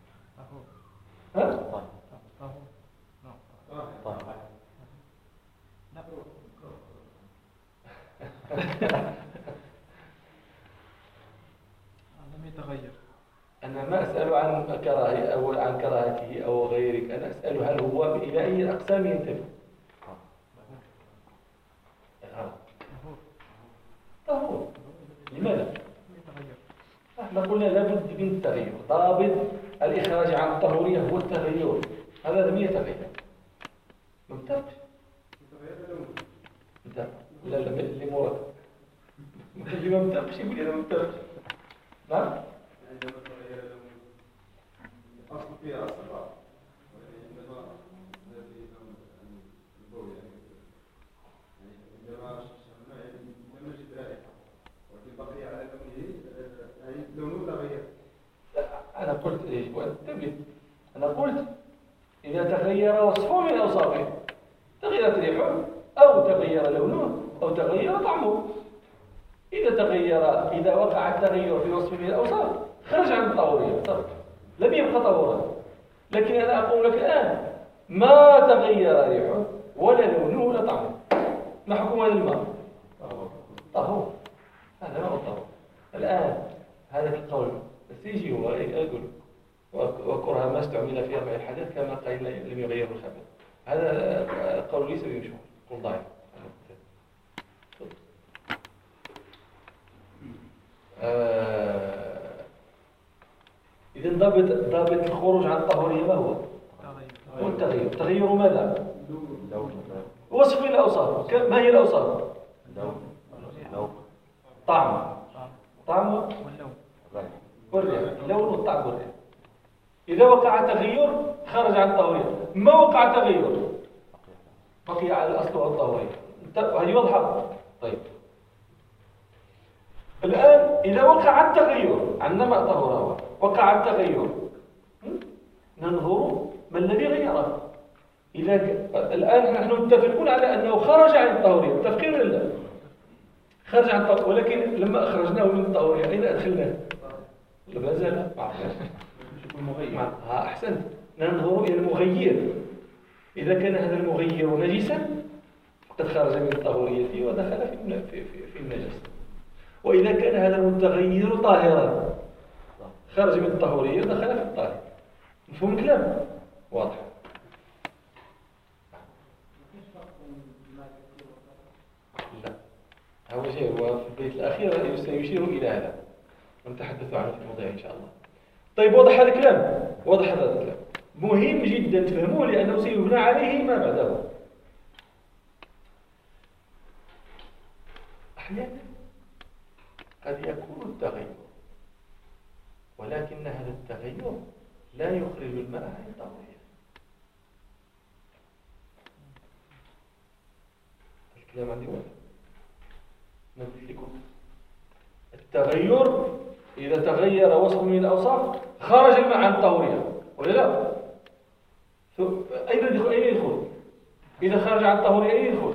ها؟ لم يتغير. أنا ما أسأل عن كراهية أو عن كراهته أو غيرك، أنا أسأل هل هو إلى أي أقسام ينتمي؟ طهور. لماذا؟ احنا قلنا لابد من التغير. ضابط الإخراج عن الطهورية هو التغير. هذا لم يتغير. ما متفقش؟ لا اللي مراد اللي ما متفقش يقول أنا ما متفقش. نعم؟ عندما تغير لون أصل فيها أصل بعض، عندما الذي لون البول عندما شربنا لم نجد رائحة، ولكن بقي على لونه لونه تغير. أنا قلت إيش؟ وانتبه، أنا قلت إذا تغير وصفه من أوصافه، تغيرت ريحه أو تغير لونه أو تغير طعمه. إذا وقع التغير في وصف من الأوصاف خرج عن الطهورية، لم يبقى طهورا. لكن أنا أقول لك الآن ما تغير ريحه ولا لونه ولا طعمه، ما حكم هذا الماء؟ طهور. هذا ما هو طهور. الآن هذا القول بس يجي هو يقول وكره ما استعمل في رفع الحدث كما قيل لم يغير الخبر. هذا القول ليس بمشهور، قول ضعيف. إذن ضابط الخروج عن الطهورية ما هو؟ هو التغير. تغير ماذا؟ وصف الأوصاف. ما هي الأوصاف؟ طعم والريح. اللون والطعم والريح. إذا وقع تغير خرج عن الطهورية. ما وقع تغير بقي على الأصل والطهورية. هذه واضحة؟ طيب الآن إذا وقع التغير عندما طهر وقع التغير ننظر ما الذي غيره. الآن نحن متفقون على أنه خرج عن الطهورية، متفقين ولا لا؟ خرج عن الطهورية، ولكن لما أخرجناه من الطهورية أين أدخلناه؟ لا زال المغير. أحسنت. ننظر إلى المغير. إذا كان هذا المغير نجسا فقد خرج من الطهورية ودخل في النجس، وإذا كان هذا المتغير طاهرا خرج من الطهورية ودخل في الطاهر. مفهوم الكلام؟ واضح. لا هو شيء هو في البيت الأخير سيشير إلى هذا ونتحدث عنه في الموضوع إن شاء الله. طيب واضح هذا الكلام؟ واضح هذا الكلام. مهم جدا تفهموه لأنه سيبنى عليه ما بعده. أحيانا قد يكون التغير، ولكن هذا التغير لا يخرج الماء عن الطهورية. الكلام عندي واضح. نقول لكم التغير إذا تغير وصف من الأوصاف خرج الماء عن الطهورية ولا لا؟ أين يدخل؟ إذا خرج عن الطهورية أين يدخل؟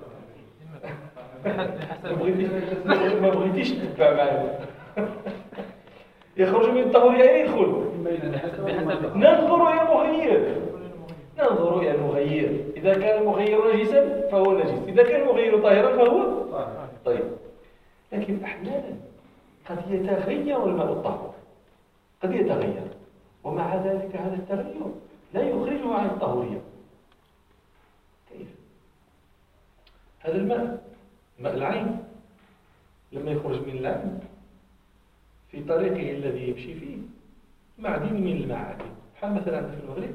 ما بغيتيش تتبع معايا. يخرج من الطهورية أين يدخل؟ ننظر إلى المغير. ننظر إلى المغير. إذا كان المغير نجسا فهو نجس، إذا كان المغير طاهرا فهو طيب. لكن أحيانا قد يتغير الماء الطهور، قد يتغير، ومع ذلك هذا التغير لا يخرجه عن الطهورية. كيف؟ هذا الماء، ماء العين، لما يخرج من العين في طريقه الذي يمشي فيه معدن من المعادن، بحال مثلا في المغرب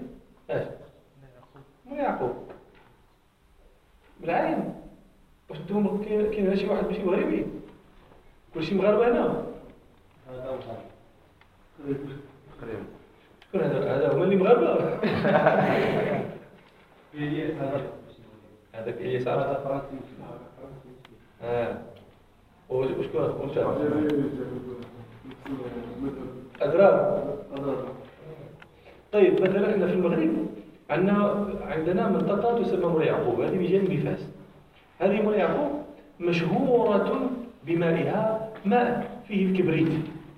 مو يعقوب بالعين. واش انتم كاين شي واحد ماشي مغربي؟ كلشي مغاربه هنا. شكون هذا؟ هما اللي مغاربه. هذاك إلياس هذا فرنسي. وشكون أخوك؟ أدرار. طيب مثلا احنا في المغرب عندنا منطقة تسمى مولاي يعقوب، هذه بجانب فاس. هذه مولاي يعقوب مشهورة بمائها، ماء فيه الكبريت.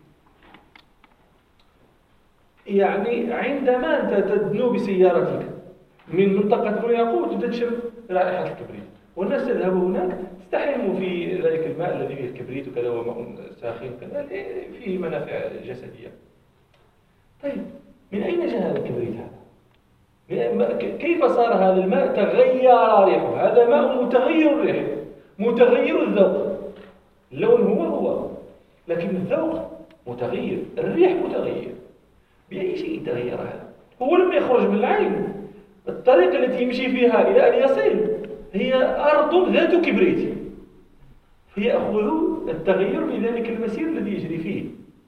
يعني عندما أنت تدنو بسيارتك من منطقة مولاي يعقوب تبدأ تشم رائحة الكبريت، والناس تذهب هناك تستحم في ذلك الماء الذي فيه الكبريت وكذا، وماء ساخن وكذا فيه منافع جسدية. طيب من أين جاء هذا الكبريت هذا؟ كيف صار هذا الماء تغير ريحه؟ هذا ماء متغير الريح، متغير الذوق. اللون هو لكن الذوق متغير، الريح متغير. بأي شيء تغير هذا؟ هو لما يخرج من العين الطريق التي يمشي فيها إلى أن يصل هي أرض ذات كبريت، فيأخذ التغير في ذلك المسير الذي يجري فيه.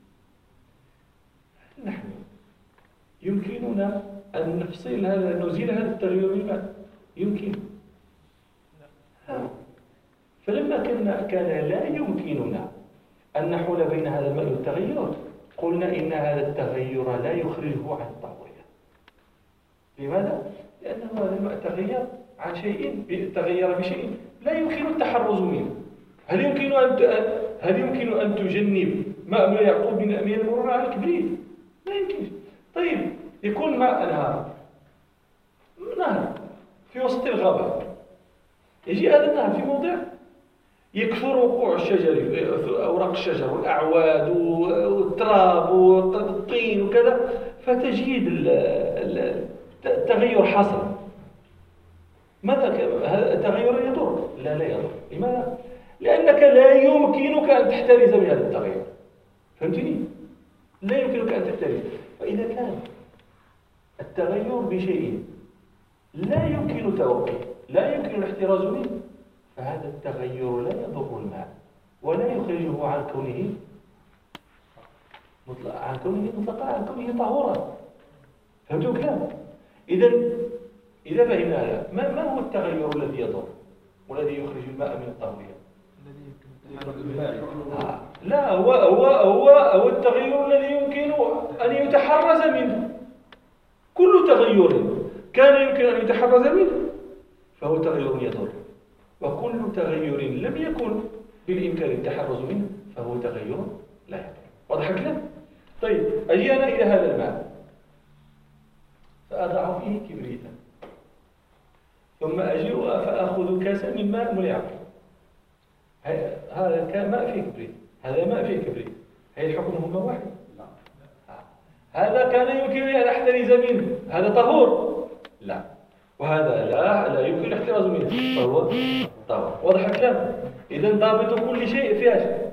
نحن يمكننا أن نفصل هذا، نزيل هذا التغير بالماء؟ يمكن. فلما كان لا يمكننا أن نحول بين هذا الماء والتغير، قلنا إن هذا التغير لا يخرجه عن الطهورية. لماذا؟ لأنه هذا الماء تغير عن شيء، تغير بشيء لا يمكن التحرز منه. هل يمكن أن تجنب ماء مولاي يعقوب من المرور على الكبريت؟ لا يمكن. طيب يكون ماء نهر في وسط الغابة، يجي هذا النهر في موضع يكثر وقوع الشجر، أوراق الشجر والأعواد والتراب والطين وكذا، فتجد التغير حصل. ماذا هذا التغير يضر؟ لا يضر. لماذا؟ لأنك لا يمكنك أن تحترز من هذا التغير. فهمتني؟ لا يمكنك أن تحترز. فإذا كان التغير بشيء لا يمكن توقيه، لا يمكن الاحتراز منه، فهذا التغير لا يضر الماء ولا يخرجه عن كونه مطلقا، عن كونه طهورا. فهمتوا الكلام؟ إذا فهمنا هذا، ما هو التغير الذي يضر والذي يخرج الماء من الطهورية؟ لا، هو التغير الذي يمكن أن يتحرز منه. كل تغير كان يمكن أن يتحرز منه فهو تغير يضر، وكل تغير لم يكن بالإمكان التحرز منه فهو تغير لا يضر. واضح الكلام؟ طيب أجي أنا إلى هذا الماء فأضع فيه كبريتا، ثم أجي فأخذ كاسا من ماء مولاي يعقوب. هذا ماء فيه كبريت، هذا ماء فيه كبريت، هل الحكم واحد؟ هذا كان يمكن أن أحترز منه، هذا طهور؟ لا. وهذا لا يمكن الاحتراز منه فهو طهور. واضح الكلام؟ إذا ضابط كل شيء فيه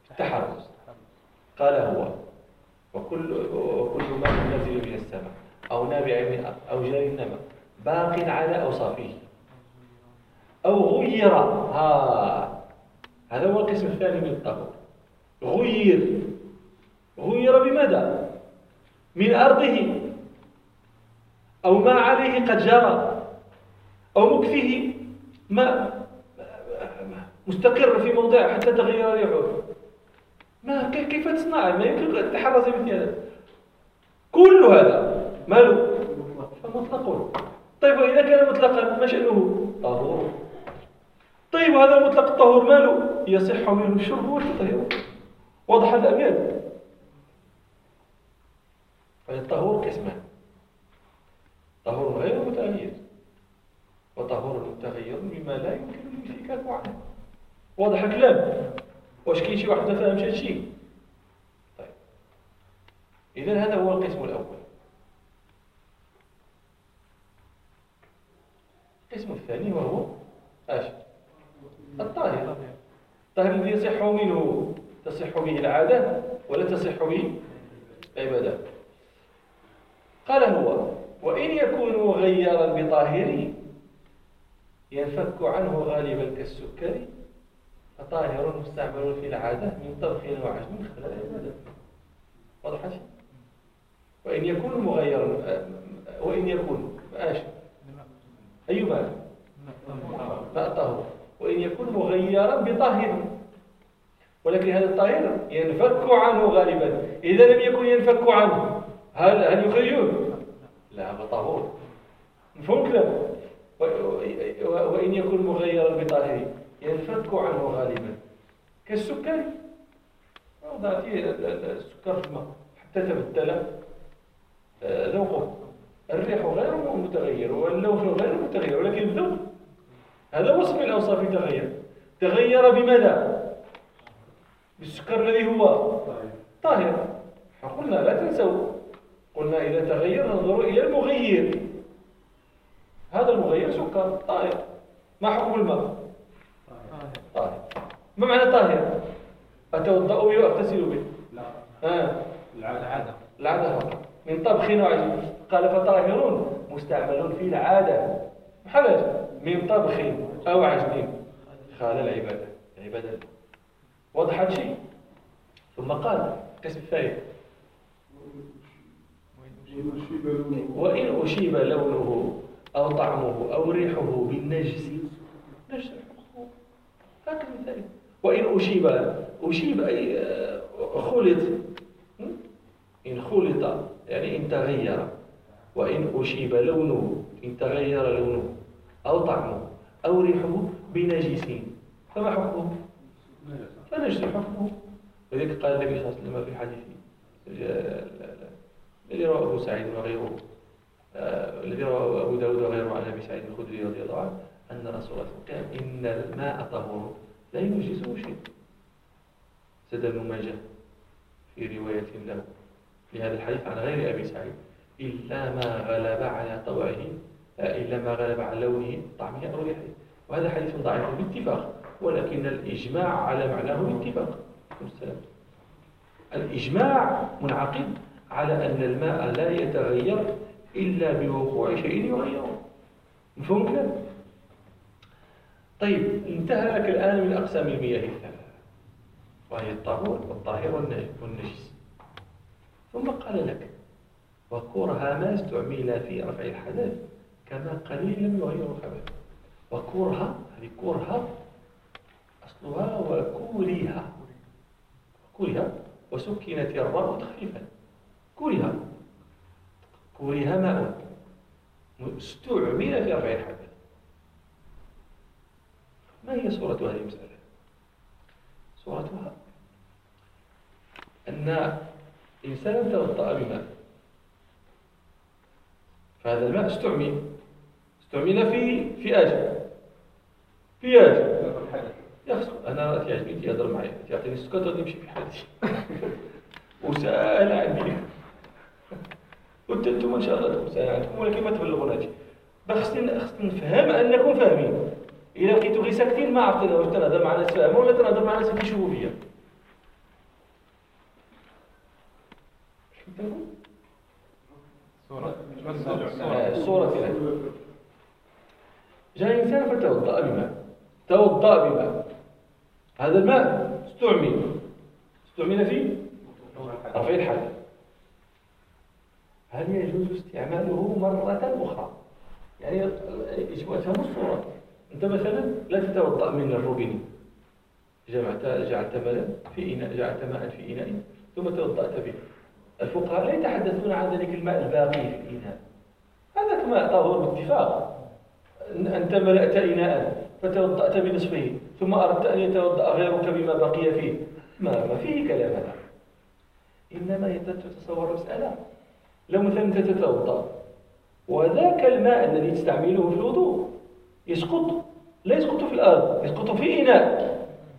التحرز. قال هو وكل ما نزل من السماء أو نابع من أو جاري النمى باق على أوصافه أو غير هذا هو القسم الثاني من الطهور. غير بماذا؟ من أرضه أو ما عليه قد جرى أو مكفه ما مستقر في موضع حتى تغير ريحه. ما كيف تصنع؟ ما يمكن أن تتحرز مثل هذا. كل هذا ماله؟ فمطلق. طيب وإذا كان مطلقا ما شأنه؟ طهور. طيب هذا المطلق الطهور ماله؟ يصح منه الشرب والتطهير. واضح هذا أبيض؟ فالطهور قسمان: طهور غير متغير وطهور متغير مما لا يمكن الانفكاك عنه. واضح الكلام؟ واش كاين شي واحد ما فاهمش هذا الشيء؟ طيب إذن هذا هو القسم الأول. القسم الثاني وهو الطاهر. الطاهر الذي يصح منه تصح به العادة ولا تصح به العبادة. قال هو: وإن يكون مغيرا بطاهر ينفك عنه غالبا كالسكر فطاهر مستعمل في العادة من طبخ وعجن خلال العبادة. واضح شيء؟ وإن يكون مغيرا وإن يكون أي ماء؟ ماء طهور. وإن يكون مغيرا بطاهر ولكن هذا الطاهر ينفك عنه غالبا. إذا لم يكن ينفك عنه هل يخرجون؟ لا، بطهور. مفهوم كلام؟ وإن يكون مغيرا بطاهر ينفك عنه غالبا كالسكر. وضع فيه السكر في الماء حتى تبدل ذوقه. الريح غير متغير واللون غير متغير ولكن الذوق هذا وصف من أوصاف تغير بماذا؟ بالسكر الذي هو طاهر. قلنا لا تنسوا، قلنا إذا تغير ننظر إلى المغير. هذا المغير سكر طاهر. ما حكم الماء؟ طاهر. ما معنى طاهر؟ أتوضأ به وأغتسل به؟ لا. العادة فقط من طبخ وعجن. قال فطاهر مستعمل في العادة بحال من طبخ أو عجن خلال العبادة. واضح هذا الشيء؟ ثم قال القسم الثالث: وإن أشيب لونه أو طعمه أو ريحه بالنجس نجس الحكم. هكذا مثال. وإن أشيب أي خلط. إن خلط يعني إن تغير. وإن أشيب لونه إن تغير لونه أو طعمه أو ريحه بنجس فما حكمه؟ فنجس حكمه. لذلك قال النبي صلى الله عليه وسلم في حديثه الذي رواه أبو سعيد وغيره، الذي رواه أبو داود وغيره عن أبي سعيد الخدري رضي الله عنه أن رسول الله قال: إن الماء طهور لا ينجسه شيء. زاد ابن ماجه في رواية له لهذا الحديث عن غير أبي سعيد: إلا ما غلب على طبعه، إلا ما غلب على لونه طعمه أو ريحه. وهذا حديث ضعيف باتفاق، ولكن الإجماع على معناه باتفاق. الإجماع منعقد على أن الماء لا يتغير إلا بوقوع شيء يغيره. مفهوم كلام؟ طيب انتهى لك الآن من أقسام المياه الثلاثة وهي الطهور والطاهر والنجس. ثم قال لك: وكره ما استعمل في رفع الحدث كما قليل لم يغير الخبث. وكره هذه كره أصلها كره وسكنت الراء تخفيفا. كره ماء استعمل في رفع الحدث. ما هي صورة هذه المسألة؟ صورتها أن إنسانا توضأ بماء، فهذا الماء استعمل في أجل يخص. أنا تعجبني تهضر معي تعطيني السكات غادي نمشي في حالتي وسهل عندي وانتم ان شاء الله تكون سهل عندكم، ولكن ما تبلغوناش. خصني نفهم انكم فاهمين. الا بقيتوا غير ساكتين ما عرفت واش تنهضر مع ناس فاهمه ولا تنهضر مع ناس كيشوفوا فيا. الصورة كذا. جاء إنسان فتوضأ بماء، توضأ بماء، هذا الماء استعمل في رفع الحدث، هل يجوز استعماله مرة أخرى؟ يعني يجب أن تفهم الصورة. أنت مثلا لا تتوضأ من الروبيني، جعلت ماء في إناء ثم توضأت به. الفقهاء لا يتحدثون عن ذلك الماء الباقي في الإناء، هذا ماء طهور باتفاق. أنت ملأت إناء فتوضأت بنصفه ثم أردت أن يتوضأ غيرك بما بقي فيه، ما فيه كلام هذا. إنما تتصور مسألة، لو مثلا أنت تتوضأ وذاك الماء الذي تستعمله في الوضوء لا يسقط في الأرض، يسقط في إناء،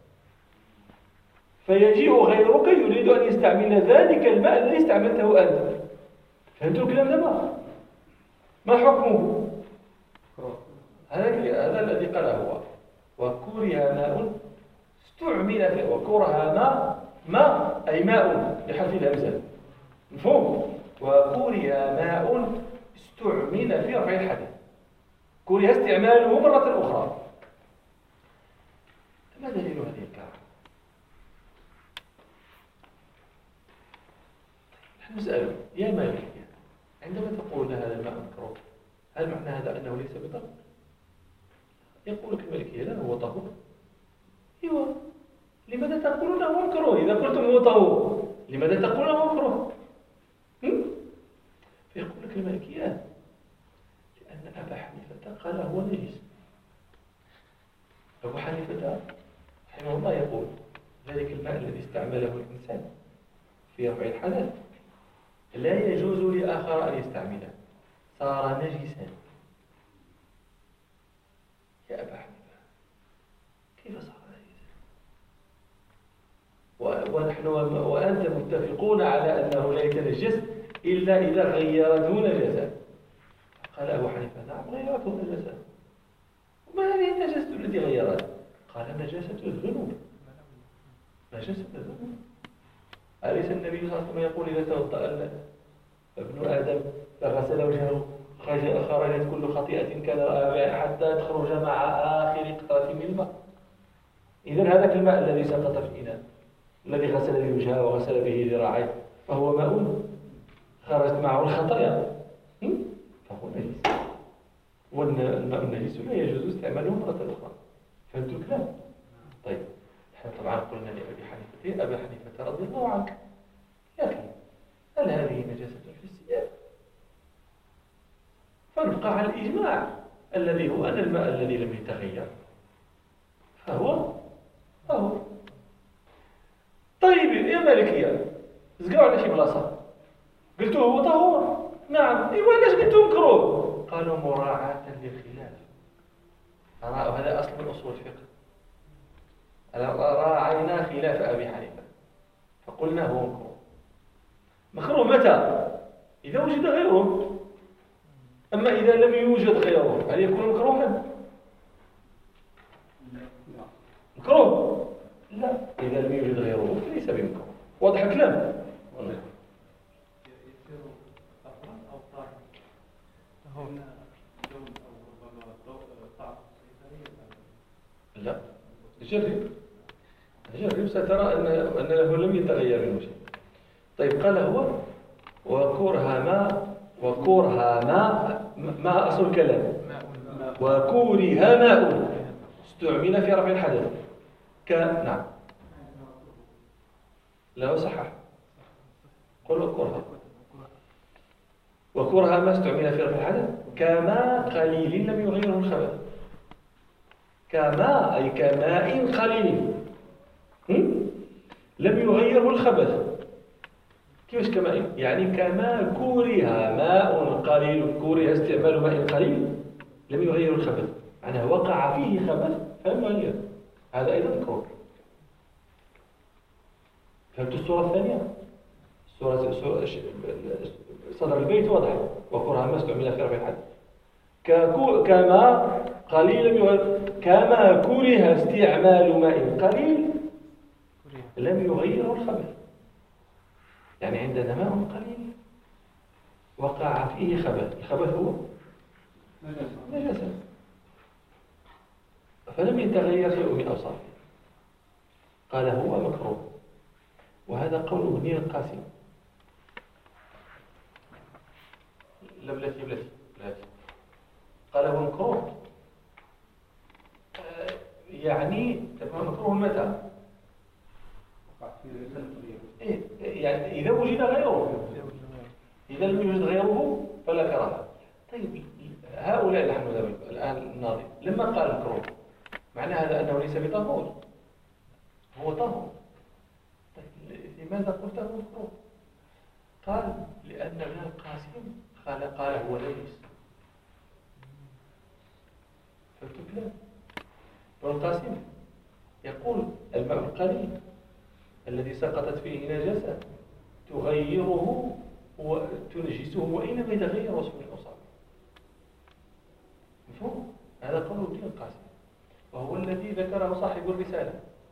فيجيء غيرك يريد أن يستعمل ذلك الماء الذي استعملته أنت. فهمتوا الكلام ده؟ ما حكمه؟ هذا الذي قاله هو وكره ماء استعمل فيه، وكره ماء أي ماء بحرف الهمزة، مفهوم؟ وكره ماء استعمل في رفع الحدث، كره استعماله مرة أخرى. ما دليل هذه الكراهة؟ نحن نسأل يا مالك، عندما تقول هذا الماء مكروه، هل معنى هذا أنه ليس بطهور؟ يقول لك المالكية لا، هو طهور. ايوه، لماذا تقولون هو مكروه؟ إذا قلتم هو طهور لماذا تقولون هو مكروه؟ فيقول لك المالكية لأن أبا حنيفة قال هو نجس. أبو حنيفة رحمه الله يقول ذلك الماء الذي استعمله الإنسان في رفع الحدث لا يجوز لآخر أن يستعمله، صار نجسا. يا أبا حنيفة كيف صار نجسا؟ ونحن وأنت متفقون على أنه لا يتنجس إلا إذا غيرته نجاسة. قال أبو حنيفة نعم غيرته نجاسة. وما هذه النجاسة التي غيرت؟ قال نجاسة الذنوب. نجاسة الذنوب. أليس النبي صلى الله عليه وسلم يقول إذا توضأ ابن آدم فغسل وجهه خرجت كل خطيئة كان حتى تخرج مع آخر قطرة من الماء. إذن هذاك الماء الذي سقط في الإناء الذي غسل به وجهه وغسل به ذراعيه فهو ماء خرجت معه الخطايا، فهو نجس. والماء النجس لا يجوز استعماله مرة أخرى. فهمتوا الكلام؟ طيب، نحن طبعا قلنا أبي حنيفة رضي الله عنك، لكن هل هذه نجاسة في الثياب؟ فنبقى على الإجماع الذي هو أن الماء الذي لم يتغير فهو طهور. طيب يا مالكية زقعوا على شي بلاصة قلتوا هو طهور، نعم، إيوه علاش قلتوا مكروه؟ قالوا مراعاة للخلاف. هذا أصل من أصول الفقه. راعينا خلاف أبي حنيفة فقلنا هو مكروه. مكروه متى؟ إذا وجد غيره. أما إذا لم يوجد غيره هل يكون مكروها؟ مكروه؟ لا، إذا لم يوجد غيره ليس بمكروه. واضح الكلام؟ لا، جرب سترى أنه لم يتغير منه شيء. طيب، قال هو وكره ما أصل الكلام وكره ماء استعمل في رفع الحدث نعم، لا صحح، قل وكره ما استعمل في رفع الحدث كماء قليل لم يغيره الخبث. كماء أي كماء قليل لم يغيره الخبث. كيفاش كماء؟ يعني كما كره ماء قليل، كره استعمال ماء قليل لم يغير الخبث، معناه وقع فيه خبث فلم يغير، هذا أيضا مكروه. فهمت الصورة الثانية؟ صدر البيت واضح، وكره ما استعمل في رفع الحدث كما قليل لم يغير، كما كره استعمال ماء قليل لم يغيره الخبث. يعني عندنا ماء قليل وقع فيه خبث، الخبث هو نجاسة، فلم يتغير شيء من أوصافه، قال هو مكروه. وهذا قول ابن القاسم. بلاتي قال هو مكروه، يعني تكون مكروه متى؟ يعني إذا وجد غيره، إذا لم يوجد غيره فلا كراهة. طيب هؤلاء نحن الآن الناظر لما قال مكروه معنى هذا أنه ليس بطهور، هو طهور. طيب لماذا قلت هو مكروه؟ قال لأن ابن القاسم قال هو نجس. فالكلام ابن القاسم يقول الماء القليل الذي سقطت فيه نجاسة تغيره وتنجسه وإن لم يتغير وصف من الأوصاف. مفهوم؟ هذا قول ابن القاسم، وهو الذي ذكره صاحب الرسالة.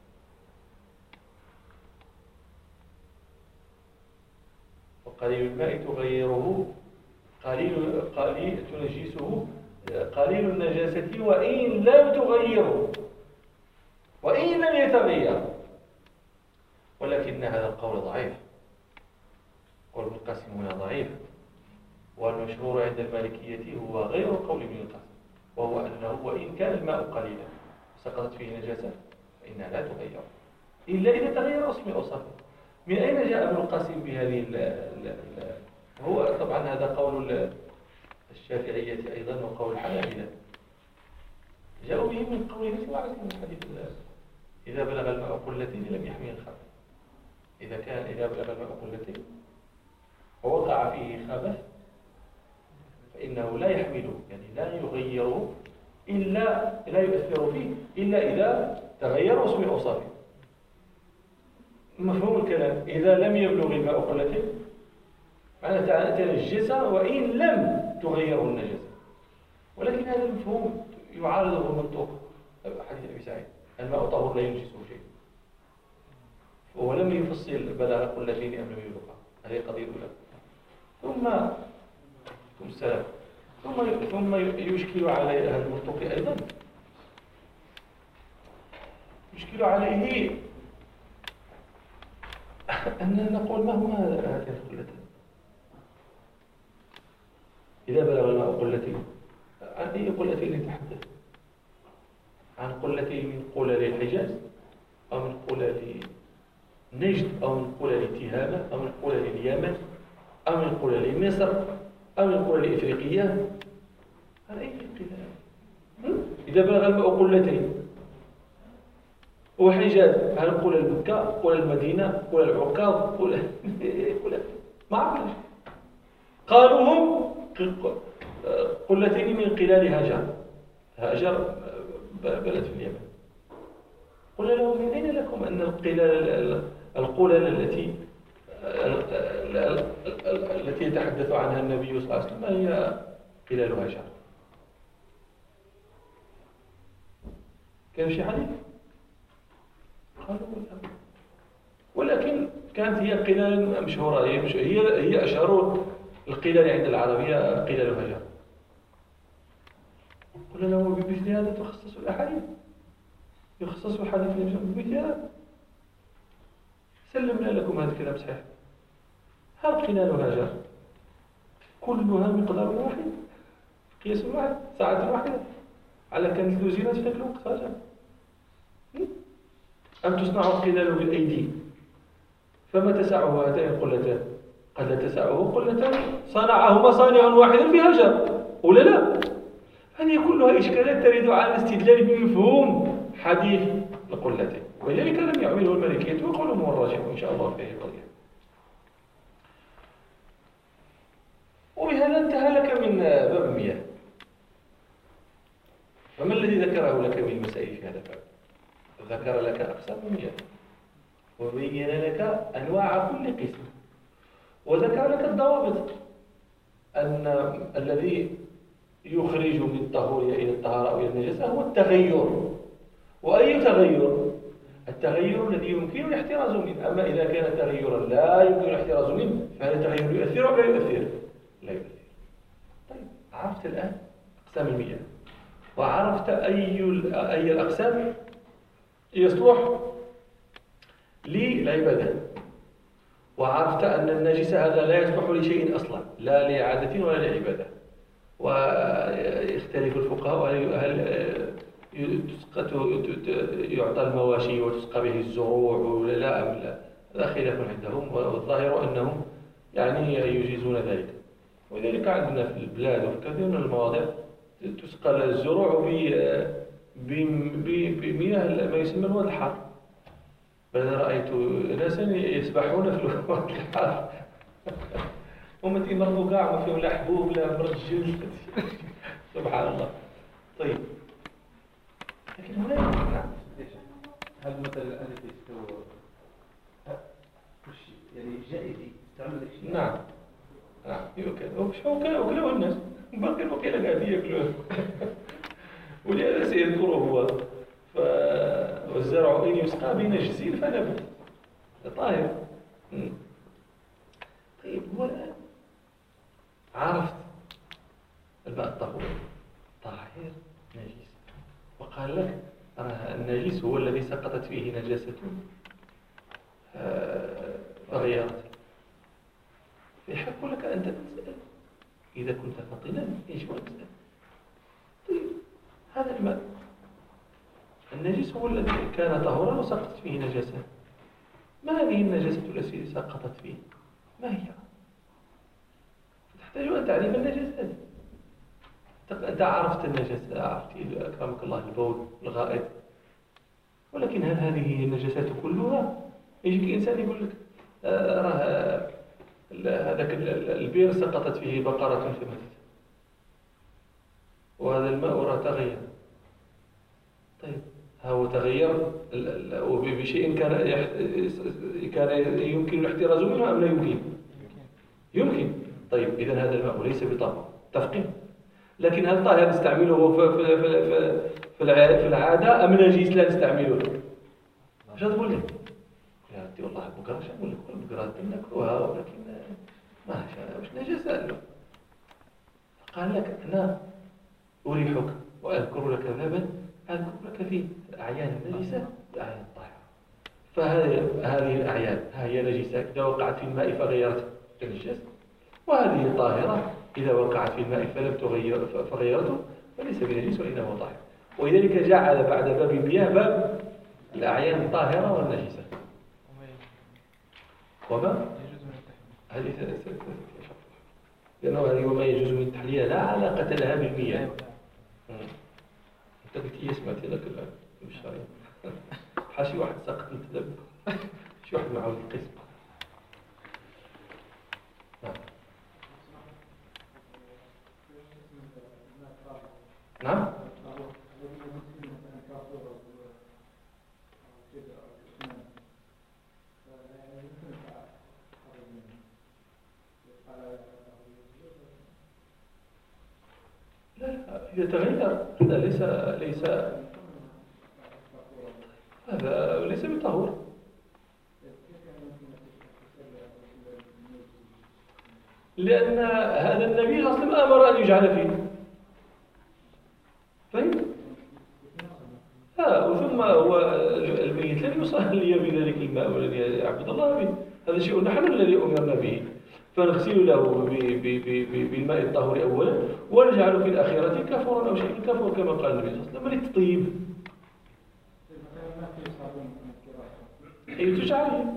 وقليل الماء تغيره قليل تنجسه قليل النجاسة وإن لم تغيره وإن لم يتغير. ولكن هذا القول ضعيف، قول ابن القاسم هنا ضعيف، والمشهور عند المالكية هو غير قول ابن القاسم، وهو أنه وإن كان الماء قليلا سقطت فيه نجاسة فإنها لا تغير إلا إذا تغير اسم أوصافه. من أين جاء ابن القاسم بهذه هو طبعا هذا قول الشافعية أيضا وقول الحنابلة، جاءوا به من قوله صلى الله عليه وسلم حديث إذا بلغ الماء قلتين لم يحمي الخبث. إذا بلغ الماء قلتين ووقع فيه خبث فإنه لا يحمله، يعني لا يغيره إلا لا يؤثر فيه إلا إذا تغير اسم أوصافه. مفهوم الكلام؟ إذا لم يبلغ الماء قلتين معنى تنجس وإن لم تغيره النجاسة. ولكن هذا المفهوم يعارضه منطوق حديث أبي سعيد الماء طهور لا ينجسه شيء، وهو لم يفصل بلغ قلتين أم لم يبلغ. هذه قضية الأولى. ثم يشكل على هذا المنطوق أيضا، يشكل عليه أننا نقول ما هما هاتين القلتين؟ إذا بلغ الماء قلتين، عن أي قلتين نتحدث؟ عن قلتين من قلل الحجاز أو من قلل نجد أو من قلل تهامة أو من قلل اليمن أو من قلل مصر أو من قلل إفريقيا؟ عن أي قلل؟ إذا بلغ الماء قلتين وحجاز، هل قلل مكة قلل المدينة قلل العكاظ قلل ما عرفناش. قالوا هم قلتين من قلال هاجر بلد في اليمن. قلنا لهم من أين لكم أن القلل التي يتحدث عنها النبي صلى الله عليه وسلم هي قلال هاجر؟ كان شي حديث؟ قالوا لا، ولكن كانت هي قلال مشهورة، هي أشهر القلال عند العربية قلال هاجر. قلنا لهم بمثل هذا تخصص الأحاديث، يخصص حديث بمثل هذا. سلمنا لكم هذا الكلام صحيح. هل قلال هاجر كلها مقدار واحد، قياس واحد، ساعة واحدة على كانت الوزينات في ذاك الوقت هاجر؟ أم تصنع القلال بالأيدي فما تسعه هاتين القلتان؟ قد لا تسعه قلتان صنعهما صانع واحد في هاجر ولا لا؟ هذه كلها إشكالات تريد على الاستدلال بمفهوم حديث القلتين، ولذلك لم يعمله المالكية وقولهم هو الراجح إن شاء الله في هذه القضية. وبهذا انتهى لك من باب المياه. فما الذي ذكره لك من المسائل في هذا الباب؟ ذكر لك أقسام المياه وبين لك أنواع كل قسم، وذكر لك الضوابط أن الذي يخرج من الطهورية إلى الطهارة أو إلى النجاسة هو التغير. وأي تغير؟ التغير الذي يمكن الاحتراز منه. أما إذا كان تغيرا لا يمكن الاحتراز منه فهذا التغير يؤثر أو لا يؤثر؟ لا يؤثر. طيب عرفت الآن أقسام المياه، وعرفت أي الأقسام يصلح للعبادة، وعرفت أن النجس هذا لا يصلح لشيء أصلا، لا لعادة ولا لعبادة. ويختلف الفقهاء هل يعطى المواشي وتسقى به الزروع ولا لا أم لا، هذا خلاف عندهم، والظاهر أنهم يعني يجيزون ذلك. ولذلك عندنا في البلاد وفي كثير من المواضع تسقى الزروع بمياه ما يسمى الواد الحار. بل رأيت ناسا يسبحون في الواد الحار هم تيمرضوا كاع ما فيهم لا حبوب لا مرجل سبحان الله. طيب لكن هناك هل مثلا الآن يستوى يعني جائز تعمل شيء؟ نعم يمكن وكلوا الناس باقي الوكيلة قاعد ياكلوه ولهذا سيذكره هو. والزرع إن يسقى بنجس فنبت طاهر. طيب هو الآن عرفت الماء الطهور طاهر نجس، وقال لك النجس هو الذي سقطت فيه نجاسة فغيرت. يحق لك أن تسأل إذا كنت فطنا يجب أن تسأل. طيب هذا الماء النجس هو الذي كان طهورا وسقطت فيه نجاسة، ما هذه النجاسة التي سقطت فيه؟ ما هي؟ تحتاج أن تعرف النجاسات. أنت عرفت النجاسة، عرفت أكرمك الله البول الغائط، ولكن هل هذه هي النجاسات كلها؟ يجيك إنسان يقول لك راه هذاك البير سقطت فيه بقرة فماتت، وهذا الماء راه تغير. طيب هو تغير وبشيء كان يمكن الاحتراز منه أم لا يمكن؟ يمكن. طيب إذن هذا الماء ليس بطاهر، تفقين. لكن هل طاهر نستعمله في العادة أم نجيس لا نستعمله؟ ايش تقول لي؟ يا أختي والله بكرة شو أقول لك؟ البقرة ناكلوها ولكن ما وش نجاسة. قال لك أنا أريحك وأذكر لك بابا أذكر لك فيه الأعيان النجسة والأعيان الطاهرة. فهذه الأعيان هي نجسة إذا وقعت في الماء فغيرت تنجس، وهذه طاهرة إذا وقعت في الماء فلم تغير فغيرته فليس بنجس وإنما طاهر. ولذلك جعل بعد باب المياه باب الأعيان الطاهرة والنجسة. وما هذه لأنه هذه وما يجوز من التحلية لا علاقة لها بالمياه. أنت قلت إيه سمعت لك المشاري حاشي واحد ساقط التدب شي واحد معه القسم. نعم لا يتغير، هذا ليس هذا ليس بطهور. لأن هذا النبي أصلا أمر أن يجعل فيه، فهمت؟ وثم هو الميت لن يصلي بذلك الماء والذي يعبد الله به، هذا شيء نحن الذي أمرنا به، فنغسل له بالماء الطهور أولا ونجعل في الأخيرة كفورا أو شيء كفور كما قال النبي صلى الله عليه وسلم للتطيب. أي تجعله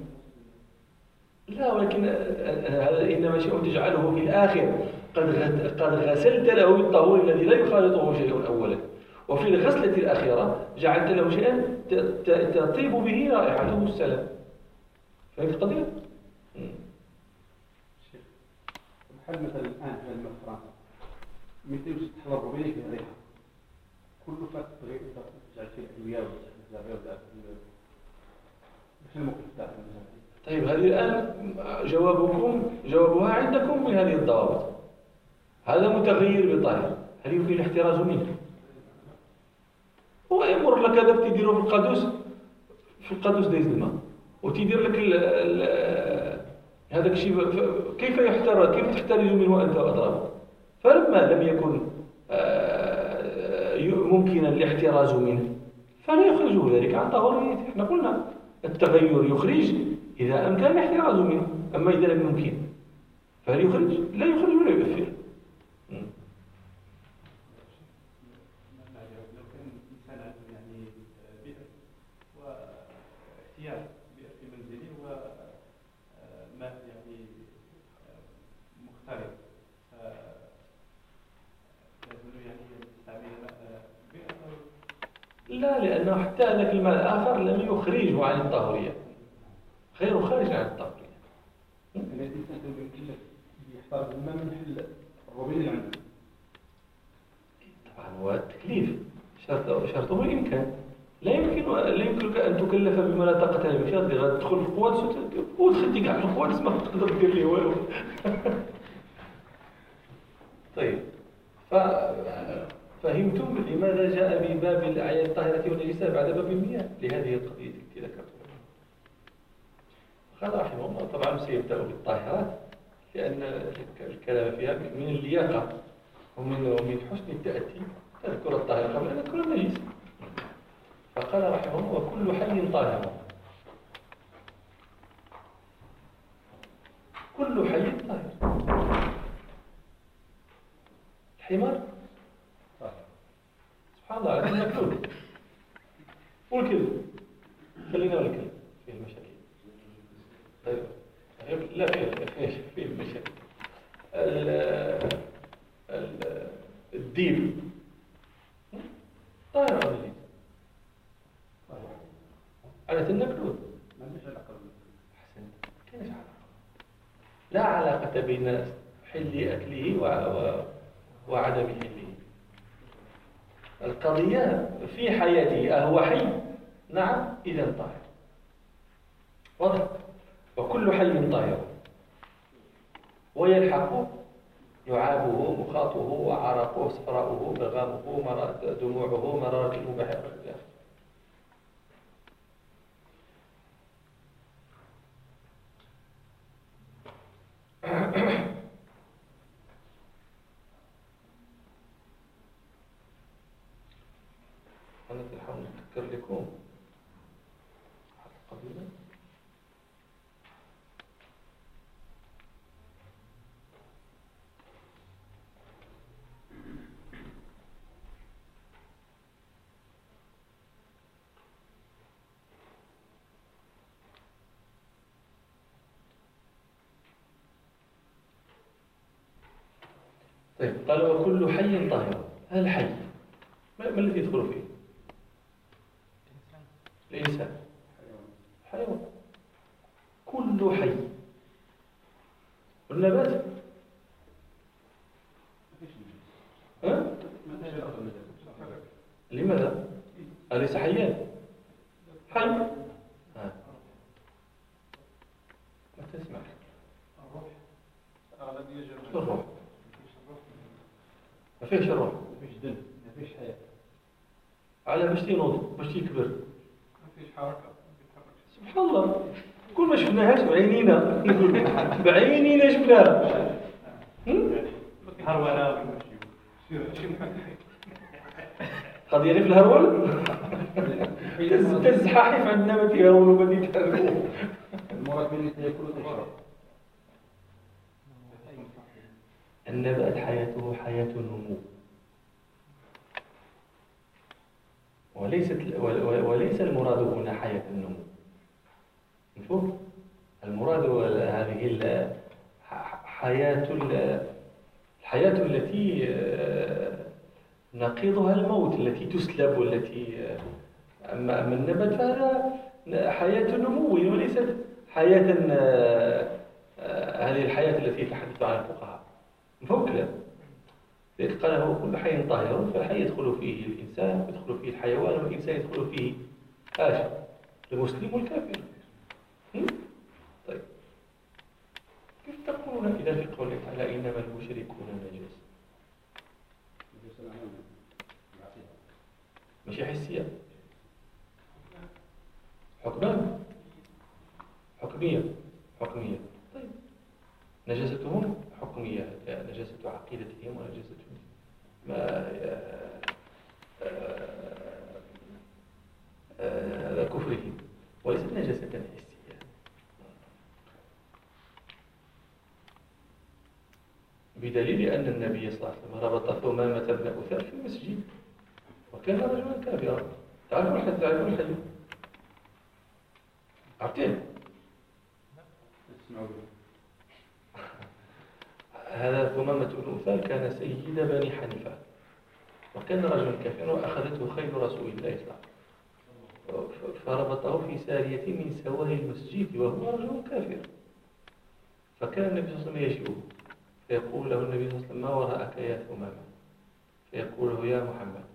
لا، ولكن هذا إنما شيء تجعله في الآخر قد غسلت له بالطهور الذي لا يخالطه شيء أولا، وفي الغسلة الأخيرة جعلت له شيئا تطيب به رائحته السلام. فهمت القضية؟ هل مثلا الآن في الماء فرنسا مثل تحضر ربيعي في الريحة كل فترة تجعل فيه أدوية وتجعل مش الموقف بتاعها. طيب هذه الآن جوابها عندكم من هذه الضوابط. هذا متغير بطاهر، هل يمكن الاحتراز منه؟ هو يمر لك هذا بتديره في القادوس دايز الماء، وتدير لك هذا الشيء كيف كيف تحترز منه أنت وأضرابك؟ فلما لم يكن ممكنا الاحتراز منه فلا يخرجه ذلك عن طهوريته. احنا قلنا التغير يخرج إذا أمكن الاحتراز منه، أما إذا لم يمكن فهل يخرج؟ لا يخرج ولا يؤثر. لو كان الإنسان عنده يعني بيئة واحتياج بيئة في منزله وماء يعني مختلط، فلازم يعني يستعمل ماء بيئة لا، لأنه حتى ذاك الماء الآخر لم يخرجه عن الطهورية، غير خارج عن الطهورية. الإنسان يمكن لك يحترز الماء من حل الروبين اللي عنده. طبعا هو التكليف شرطه الإمكان. لا يمكنك أن تكلف بما لا طاقة لك، مش غادي تدخل في القوات وتخدي كاع القوات ما تقدر دير ليه والو. طيب، فهمتم لماذا جاء بباب الأعيان الطاهرة والنجسة بعد باب المياه لهذه القضية التي ذكرتها؟ قال رحمه الله طبعا سيبدأ بالطاهرات لأن الكلام فيها من اللياقة ومن حسن التأتي تذكر الطاهر قبل أن تذكر النجس. فقال رحمه الله وكل حي طاهر. كل حي طاهر. الحمار سبحان الله على المكلول والكلب، خلينا والكلب فيه المشاكل. طيب لا فيه المشاكل. الديب طاهر ولا لا؟ على المكلول ما عندوش علاقة أحسنت، كيفاش علاقة؟ لا علاقة بين حل أكله وعدم حله. القضية في حياته أهو حي؟ نعم، إذا طاهر. واضح؟ وكل حي طاهر ويلحق لعابه مخاطه وعرقه صفراؤه بغامه دموعه مرارة المباحر إلى آخره. أنا نحاول نذكر لكم قبيلة. طيب، قال وكل حي طاهر. هذا الحي ما الذي يدخل فيه؟ الإنسان، حيوان. كل حي. والنبات ها؟ لماذا؟ أليس حيان؟ حي. ما تسمع الروح ما فيهش الروح، ما فيش دم، ما فيش حياة. على باش ينوض باش يكبر. ما فيش حركة. سبحان الله، كل ما شفناهاش بعينينا، نقول بعينينا شفناها. هرولة قضية غير في الهرول. تزحاحف عندنا ما فيها هرول وما فيها. المراد من يأكل ويشرب. النبات حياته حياة النمو، وليس المراد هنا حياة النمو. مفهوم؟ المراد هذه الحياة التي نقيضها الموت، التي تسلب، والتي أما النبات فهذا حياة النمو وليست حياة هذه الحياة التي يتحدث عنها الفقهاء. مفهوم كلام؟ لذلك قال هو كل حي طاهر، فالحي يدخل فيه الإنسان يدخل فيه الحيوان، والإنسان يدخل فيه المسلم والكافر. طيب، كيف تقولون إذا في قوله تعالى إنما المشركون نجس؟ ماشي حسية، حكمان، حكمية. طيب، نجاستهم حكمية، نجاسة عقيدتهم ونجاسة كفرهم، وليست نجاسة حسية. بدليل أن النبي صلى الله عليه وسلم ربط ثمامة بن أثال في المسجد وكان رجلا كافرا. تعرفوا الحديث؟ عرفتين؟ هذا ثمامة بن أثال كان سيد بني حنيفة وكان رجلا كافرا وأخذته خيل رسول الله صلى الله عليه وسلم فربطه في سارية من سواه المسجد وهو رجل كافر. فكان النبي صلى الله عليه وسلم يجيئه فيقول له النبي صلى الله عليه وسلم: ما وراءك يا ثمامة؟ فيقول له: يا محمد،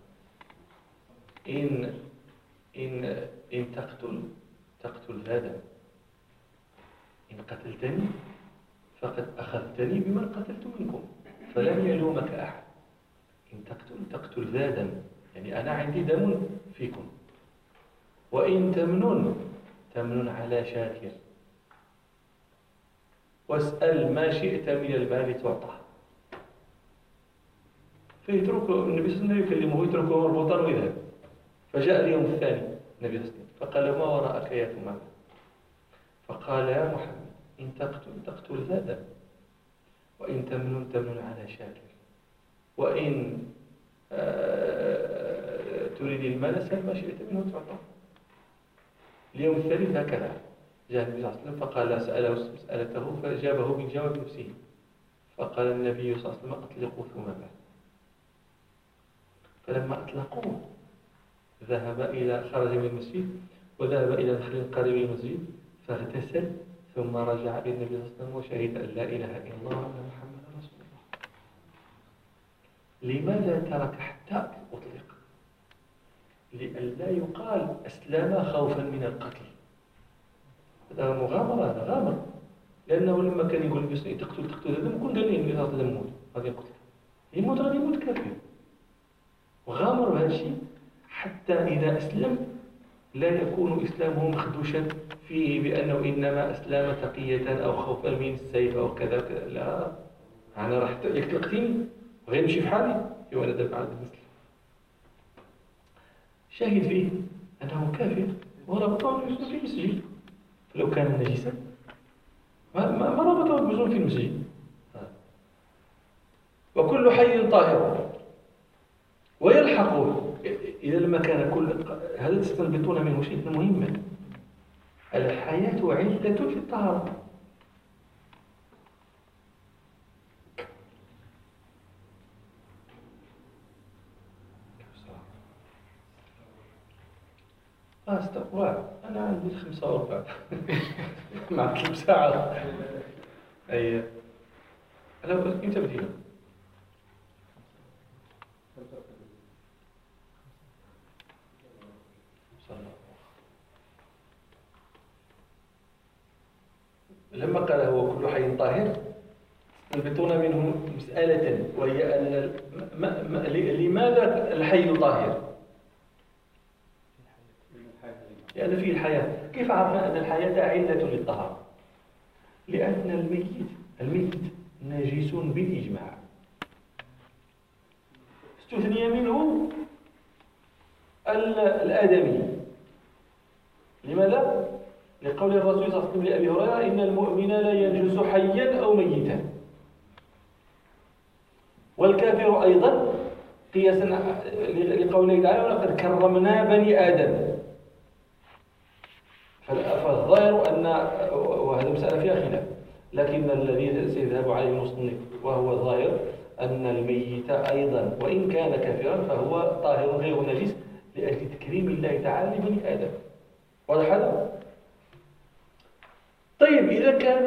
إن تقتل هذا، إن قتلتني فقد أخذتني بمن قتلت منكم فلن يلومك أحد. إن تقتل ذا دم، يعني أنا عندي دم فيكم. وإن تمنن على شاكر، واسأل ما شئت من المال تعطى. فيترك النبي صلى الله عليه وسلم يكلمه ويتركه مربوطا ويذهب. فجاء اليوم الثاني النبي صلى الله عليه وسلم فقال: ما وراءك يا ثمامة؟ فقال: يا محمد، إن تقتل ذا دم، وإن تمنن على شاكر، وإن تريد المال سل ما شئت منه تعطى. اليوم الثالث هكذا جاء النبي صلى الله عليه وسلم فقال: سأله مسألته فأجابه بالجواب نفسه. فقال النبي صلى الله عليه وسلم: أطلقوا ثمامة. فلما أطلقوه خرج من المسجد وذهب إلى الخليل قريب من المسجد فاغتسل، ثم رجع إلى النبي صلى الله عليه وسلم وشهد أن لا إله إلا الله وأن محمدا رسول الله. لماذا ترك حتى أطلق؟ لئلا يقال أسلم خوفا من القتل. هذا مغامرة، هذا غامر. لأنه لما كان يقول النبي تقتل هذا يكون قال لي النبي صلى الله عليه وسلم يموت، غادي يقتل، يموت غادي يموت كافر. وغامر بهذا الشيء حتى إذا أسلم لا يكون إسلامه مخدوشا فيه بأنه إنما أسلم تقية أو خوفا من السيف أو كذا كذا. لا، أنا راح يقتلني وغير نمشي في حالي وأنا دافع عن المسلم. شاهد فيه أنه كافر وربطه في المسجد. فلو كان نجسا ما ربطه بجنون في المسجد. وكل حي طاهر ويلحقه إذا لما كان كل هذا تستنبطون منه شيء مهم. الحياة علة في الطهارة. استغفر، أنا عندي 45 مع 3 ساعة. أي أنا إمتى بدينا؟ لما قال هو كل حي طاهر ينبطون منه مسألة، وهي أن لماذا الحي طاهر؟ لأن فيه الحياة. كيف عرفنا أن الحياة علة للطهارة؟ لأن الميت نجس بالإجماع، استثني منه الآدمي. لماذا؟ لقول الرسول صلى الله عليه وسلم لأبي هريرة: إن المؤمن لا ينجس حيا أو ميتا. والكافر أيضا قياسا لقوله تعالى: ولقد كرمنا بني آدم. فالظاهر أن، وهذا مسألة فيها خلاف، لكن الذي سيذهب عليه المصنف وهو الظاهر أن الميت أيضا وإن كان كافرا فهو طاهر غير نجس لأجل تكريم الله تعالى لبني آدم. واضح هذا؟ طيب، إذا كان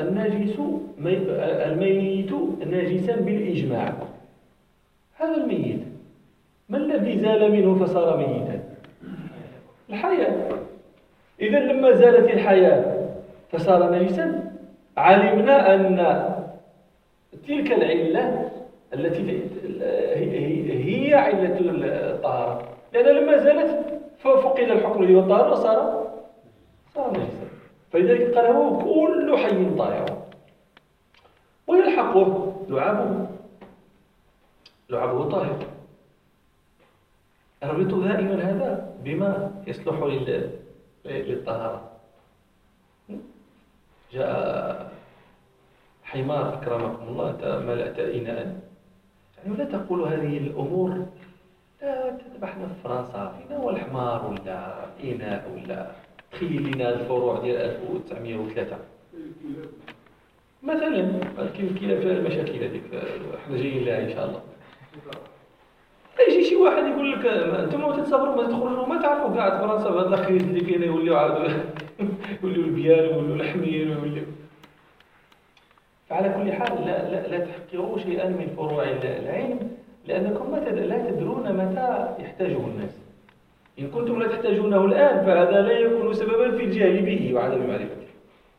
الميت ناجسا بالإجماع، هذا الميت ما الذي زال منه فصار ميتا؟ الحياة. إذا لما زالت الحياة فصار نجسا، علمنا أن تلك العلة التي هي علة الطهارة، لأن لما زالت ففقد الحكم الذي هو الطهارة وصار نجسا. فلذلك قال هو كل حي طاهر. ويلحقه لعابه طاهر. أربط دائما هذا بما يصلح للطهارة. جاء حمار أكرمكم الله، أنت ملأت إناء، يعني ولا تقول هذه الأمور لا تذبحنا في فرنسا، فينا هو الحمار ولا إناء ولا تخيل لنا الفروع ديال 1903 مثلا. ولكن كاين فيها المشاكل هذيك احنا جايين لها ان شاء الله. يجي شي واحد يقول لك انتم ما تتصبروا ما تخرجوا ما تعرفوا كاع فرنسا بهاد الاخرين اللي كاين يوليو عاودوا يوليو البيان ويوليو الحمير ويوليو. فعلى كل حال لا تحقروا شيئا من فروع العلم، لانكم لا تدرون متى يحتاجه الناس. ان كنتم لا تحتاجونه الان فهذا لا يكون سببا في الجهل به وعدم معرفته.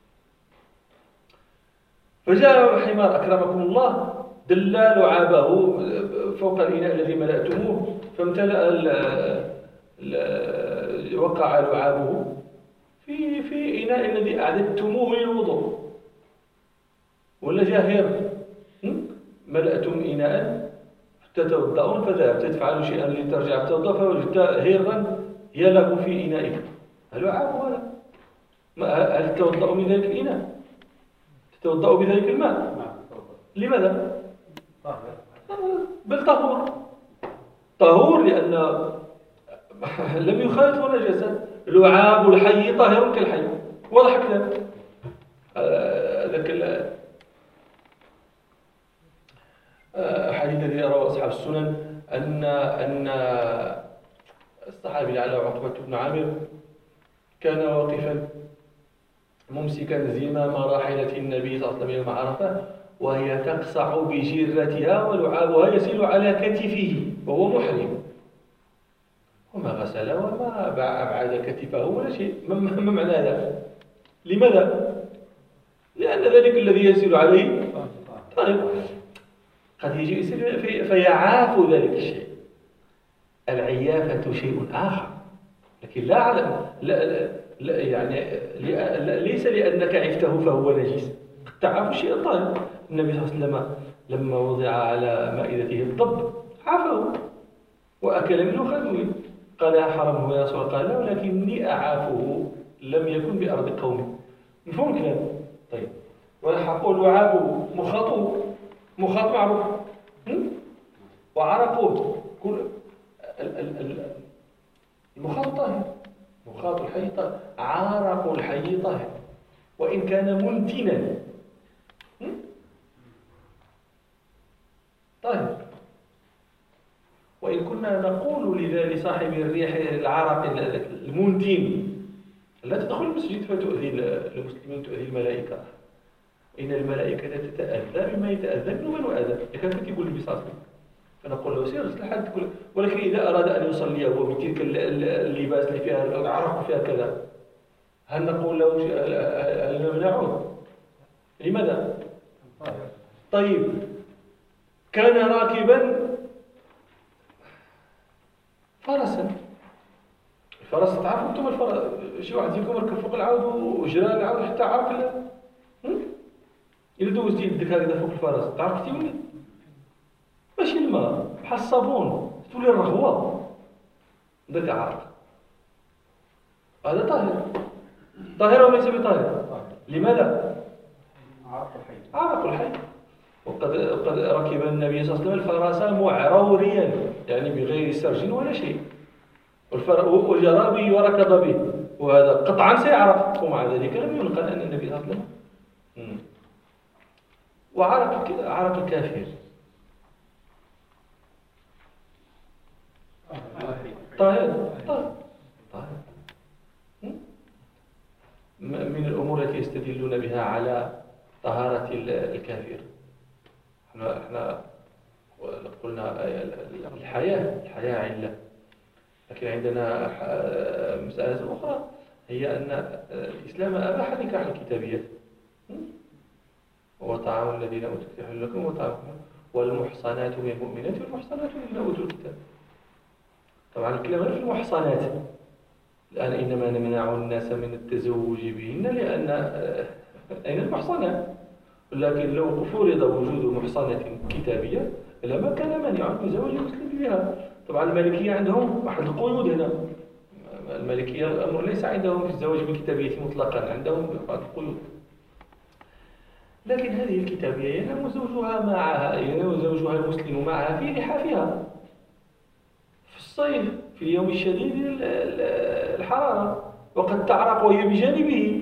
فجاء حمار أكرمكم الله، دل لعابه فوق الإناء الذي ملأتموه، فامتلأ وقع لعابه في إناء الذي أعددتموه للوضوء. ولا جاهر ملأتم إناء تتوضؤون، فذهبت تفعل شيئا لترجع تتوضأ فوجدت هيرا يلغ في إنائك. هل لعاب هذا؟ هل تتوضأ من ذلك الإناء؟ تتوضأ بذلك الماء؟ لماذا؟ بل طهور لأن لم يخالطه نجاسة. لعاب الحي طاهر كالحي، واضح كذا. ذاك الحديث الذي رواه أصحاب السنن أن الصحابي لعل عقبة بن عامر كان واقفا ممسكا زمام راحلة النبي صلى الله عليه وسلم يوم عرفة، وهي تقصع بجرتها ولعابها يسيل على كتفه وهو محرم، وما غسل وما أبعد كتفه ولا شيء. ما معنى هذا؟ لماذا؟ لأن ذلك الذي يسيل عليه طيب قد يجي يسيل فيعاف ذلك الشيء. العيافة شيء آخر، لكن لا على لا يعني ليس لأنك عفته فهو نجس. تعاف الشيء طيب. النبي صلى الله عليه وسلم لما وضع على مائدته الضب عافه وأكل منه خذوه، قال يا حرمه يا رسول الله، قال لا ولكني أعافه لم يكن بأرض قومي. مفهوم كلام؟ طيب. ولحقوا لعابه مخاط معروف، وعرقوه كل المخاط طاهر، مخاط الحي طاهر، عرق الحي طاهر وإن كان منتنا طاهر. وإن كنا نقول لصاحب الريح العرق المنتن لا تدخل المسجد فتؤذي المسلمين، تؤذي الملائكة، إن الملائكة تتأذى بما يتأذى منه بنو آدم. كان يقول النبي صلى الله عليه وسلم، فنقول له سير غسل حد كله. ولكن إذا أراد أن يصلي هو بتلك اللباس اللي فيها العرق فيها كذا، هل نقول له هل نمنعه؟ لماذا؟ طيب كان راكبا فرسا، الفرس تعرفوا انتم الفرس، شي واحد فيكم ركب فوق العود وجرى العود حتى عرف إلا دوزتي يدك هكذا فوق الفرس تعرف كيف تولي؟ ماشي الماء بحال الصابون تولي الرغوة داك عرق. هذا طاهر وليس بطاهر. لماذا؟ عرق الحي. وقد ركب النبي صلى الله عليه وسلم الفرس معروريا، يعني بغير سرج ولا شيء، وجرى به وركض به، وهذا قطعا سيعرف، ومع ذلك لم ينقل أن النبي صلى الله عليه وسلم. وعرق عرق الكافر طاهر. من الأمور التي يستدلون بها على طهارة الكافر، احنا قلنا الحياة علة، لكن عندنا مسألة أخرى هي أن الإسلام أباح نكاح الكتابيات، وطعام الذين أوتوا الكتاب حل لكم وطعامكم، والمحصنات من المؤمنات والمحصنات من الذين أوتوا الكتاب. طبعا الكلام في المحصنات الآن، إنما نمنع الناس من التزوج بهن لأن أين المحصنات؟ لكن لو فرض وجود محصنة كتابية لما كان مانع من زواج المسلم بها. طبعا المالكية عندهم واحد القيود هنا. المالكية الأمر ليس عندهم في الزواج بالكتابية مطلقا، عندهم بعض القيود. لكن هذه الكتابية ينام زوجها معها، ينام زوجها المسلم معها في لحافها في الصيف في اليوم الشديد الحرارة، وقد تعرق وهي بجانبه،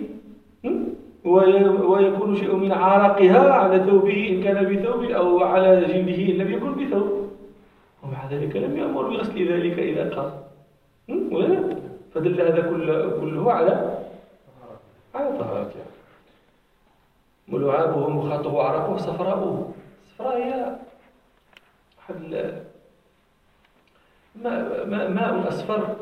ويكون شيء من عرقها على ثوبه إن كان بثوب أو على جلده إن لم يكن بثوب، ومع ذلك لم يأمر بغسل ذلك إذا قام. ولا لا؟ فدل هذا كله على طهارته. ملعابه مخاطه عرقه صفراؤه. الصفراء هي ماء أصفر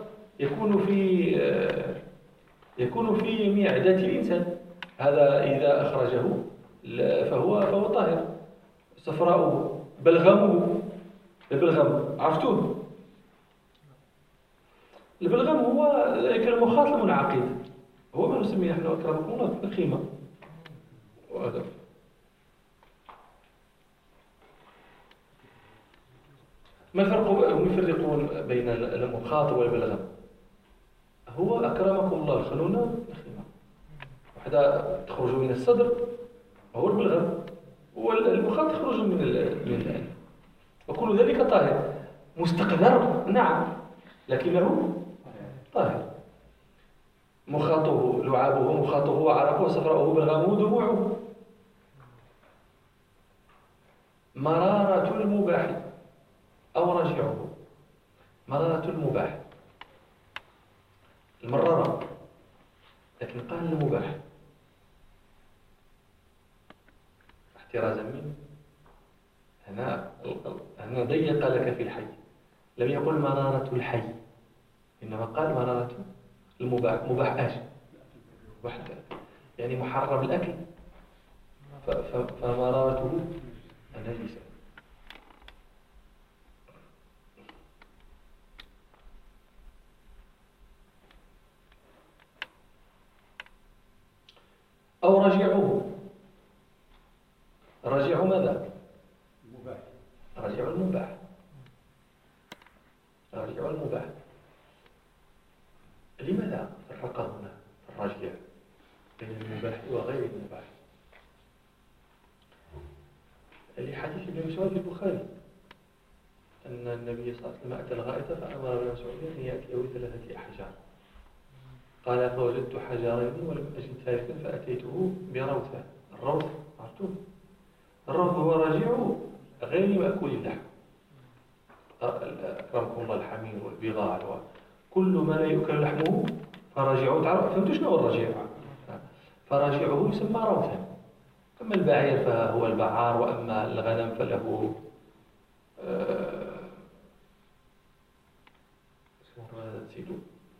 يكون في معدة الإنسان، هذا إذا أخرجه فهو طاهر. صفراؤه بلغمه. البلغم عرفتوه؟ البلغم هو ذلك المخاط المنعقد، هو ما نسميه نحن أكرمكم الله الخيمة. وهذا ما الفرق؟ هم يفرقون بين المخاط والبلغم. هو أكرمكم الله خلونا الخيمة واحدة تخرج من الصدر وهو البلغم، والمخاط يخرج من الأنف، وكل ذلك طاهر مستقذر نعم لكنه طاهر. مخاطه لعابه مخاطه عرقه صفراؤه بلغمه دموعه. مرارة المباح أو رجعه. مرارة المباح المرارة، لكن قال المباح احترازا منه. هنا ضيق لك في الحي، لم يقل مرارة الحي إنما قال مرارة المباح. مباح ايش؟ واحد يعني محرم الأكل، فمرارته النجسة. أو رجعه. رجع ماذا؟ المباح. رجع المباح. رجع المباح. لماذا فرق هنا الرجع بين المباح وغير المباح؟ لحديث ابن مسعود في البخاري أن النبي صلى الله عليه وسلم أتى الغائط فأمر ابن مسعود أن يأتيه بثلاثة أحجار. قال فوجدت حجرين ولم أجد ثالثا فأتيته بروثة. الروث عرفتوه؟ الروث هو رجع غير مأكول اللحم. أكرمكم الله الحمير والبضاع كل ما لا يؤكل لحمه فرجعه. فهمتوا شنو هو الرجع؟ فرجعه يسمى روثا. أما البعير فهو البعار، وأما الغنم فله نسيته.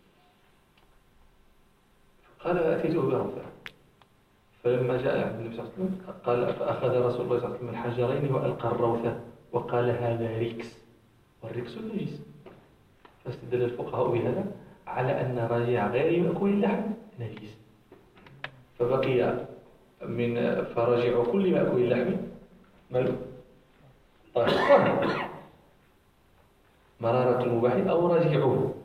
قال أتيته بروثة، فلما جاء عند النبي صلى الله عليه وسلم قال فأخذ رسول الله صلى الله عليه وسلم الحجرين وألقى الروثة وقال هذا ريكس، والريكس النجس. فاستدل الفقهاء بهذا على أن رجع غير مأكول اللحم نجس، فبقي من فرجع كل مأكول اللحم ماله طاهر. مرارة المباح أو رجعه.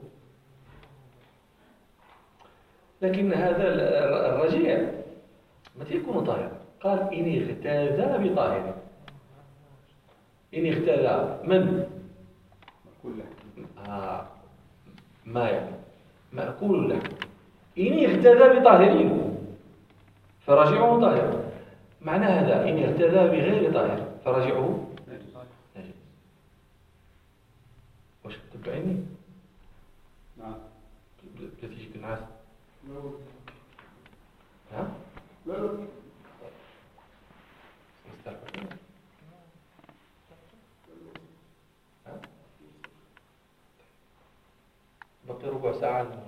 لكن هذا الرجيع متى يكون طاهر؟ قال إن اغتاذى بطاهر. إن اغتاذى من؟ ما يعني مأكول اللحم. إن اغتاذى بطاهرين فرجعه طاهر. معنى هذا إن اغتاذى بغير طاهر فرجعه نجس. واش تتبعني؟ نعم. بلا تيجيك الناس. ها؟ لا لا. بقي ربع ساعة المغرب.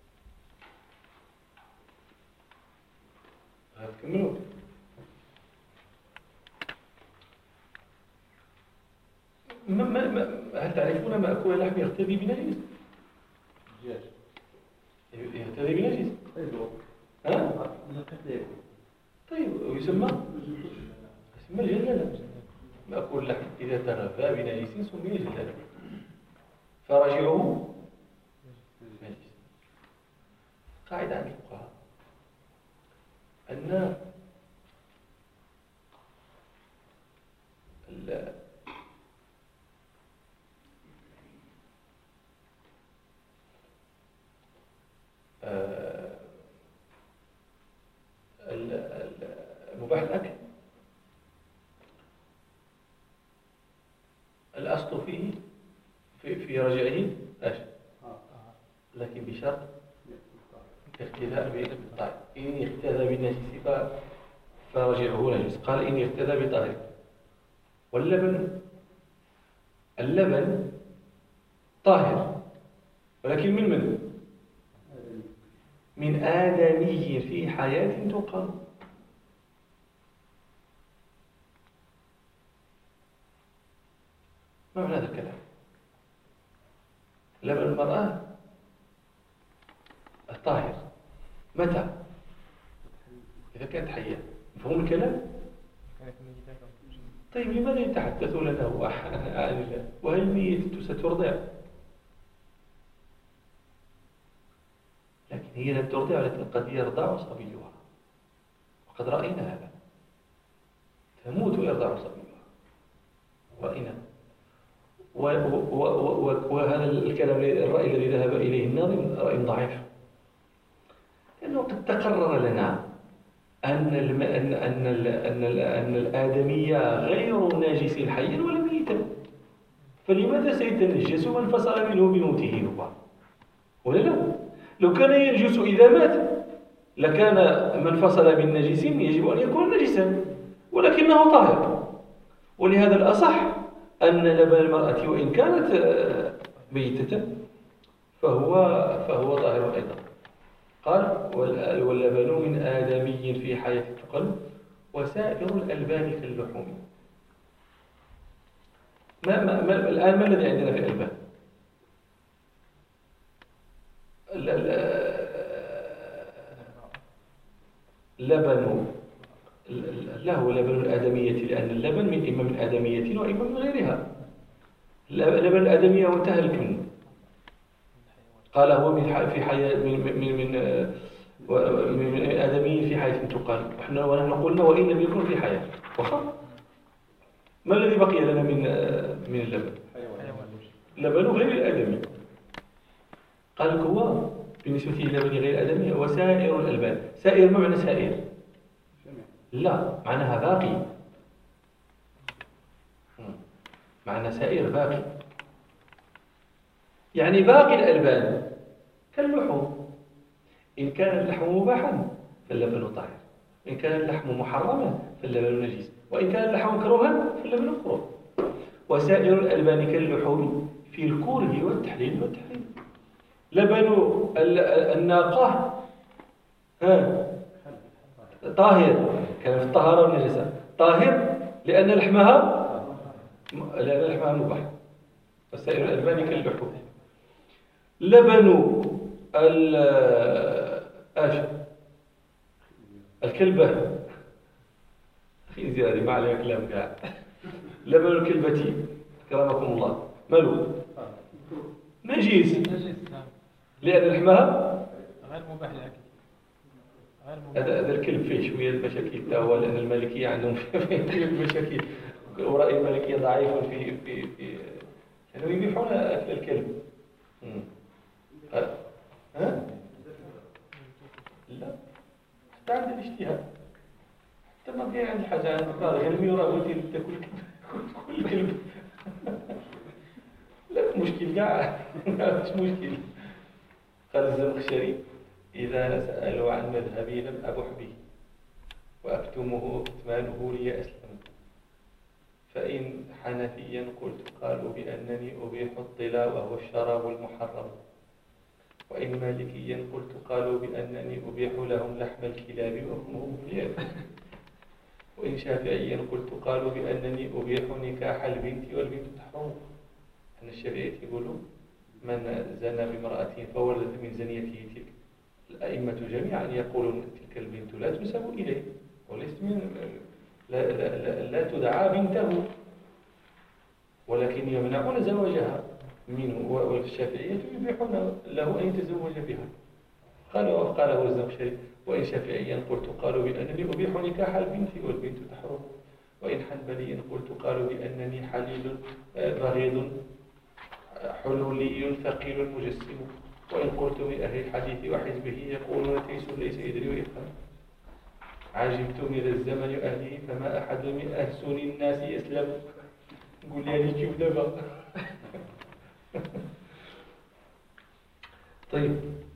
هتكملوا؟ هل تعرفون مأكول اللحم يغتذي بنجس؟ يغتذي بنجس؟ ها؟ طيب ويسمى؟ تسمى الجلالة. مأكول اللحم إذا تغذى بنجس سمي جلالة، فراجعه نجس. قاعدة عند الفقهاء أن مباح الأكل الأصل فيه في رجعه ايش؟ لكن بشرط اقتداء بالطاهر. إن اقتدى بالنجس فرجعه نجس. قال إن اقتدى بطاهر. اللبن طاهر، ولكن من آدمي في حياة تقام. ما معنى هذا الكلام؟ لبن المرأة الطاهر متى؟ إذا كانت حية. مفهوم الكلام؟ طيب لماذا يتحدث لنا عن الله؟ وهل الميتة سترضع؟ لكن هي لم ترضع، ولكن قد يرضع صبيها، وقد رأينا هذا. تموت ويرضع صبيها، رأينا. وهذا الكلام الرأي الذي ذهب إليه الناظم رأي ضعيف، لأنه قد تقرر لنا أن الآدمية غير ناجس حيا ولا ميتا، فلماذا سيتنجس من فصل منه بموته هو؟ ولا لا؟ لو كان ينجس إذا مات لكان من فصل من نجس يجب أن يكون نجسا، ولكنه طاهر. ولهذا الأصح أن لبن المرأة وإن كانت ميتة فهو طاهر أيضا. قال واللبن من آدمي في حياة تقل وسائر الألبان كاللحوم. الآن ما الذي عندنا في الألبان؟ لبن لا هو لبن الآدمية، لأن اللبن إما من آدمية وإما من غيرها. لبن الآدمية وانتهى منه. قال هو من حياة من آدمي في حياة تقال، ونحن قلنا وإن لم يكن في حياة. ما الذي بقي لنا من اللبن؟ لبن غير الآدمي. قال هو بالنسبة للبن غير الآدمي وسائر الألبان. سائر ما معنى سائر؟ لا، معناها باقي. معنى سائر باقي، يعني باقي الألبان كاللحوم. إن كان اللحم مباحا فاللبن طاهر، إن كان اللحم محرما فاللبن نجس، وإن كان اللحم مكروها فاللبن مكروه. وسائر الألبان كاللحوم في الكره والتحليل والتحريم. لبن الناقة طاهر، كان في الطهارة والنجاسة. طاهر لأن لحمها مباح. وسائر الألبان كاللحوم. لبن الكلبة خنزير، هذه ما عليها كلام كاع. لبن الكلبة كرمكم الله مالو نجيس، لأن لحمها غير مباح للأكل. هذا الكلب فيه شوية المشاكل تاهو، لأن المالكية عندهم فيه المشاكل، ورأي المالكية ضعيف في كانوا يبيحون أكل الكلب. ها؟ لا، حتى عند الاجتهاد، حتى ما كاين عندي حاجة عند القاضي غير ميورا قلتي تاكل كل كلب. لا مشكل كاع، مش مشكل. قال الزمخشري إذا سألوا عن مذهبي لم أبح به وأكتمه كتمانه لي أسلم. فإن حنفيا قلت قالوا بأنني أبيح الطلا وهو الشراب المحرم، وإن مالكيا قلت قالوا بأنني أبيح لهم لحم الكلاب وهم كلاب، وإن شافعيا قلت قالوا بأنني أبيح نكاح البنت والبنت تحرم. أن الشافعية يقولوا من زنى بامرأة فولدت من زنيته تلك. الأئمة جميعا يقولون تلك البنت لا تنسب إليه وليست من لا تدعى بنته، ولكن يمنعون زواجها منه، والشافعية يبيحون له أن يتزوج بها. قاله الزمخشري: وإن شافعيا قلت قالوا بأنني أبيح نكاح البنت والبنت تحرم، وإن حنبليا قلت قالوا بأنني حليل بغيض حلولي ثقيل مجسم، وإن قلت بأهل الحديث وحزبه يقولون تيس ليس يدري ويفهم، عجبت من الزمن أهله فما أحد من أحسن الناس يسلم. قول لي كيف دابا. طيب،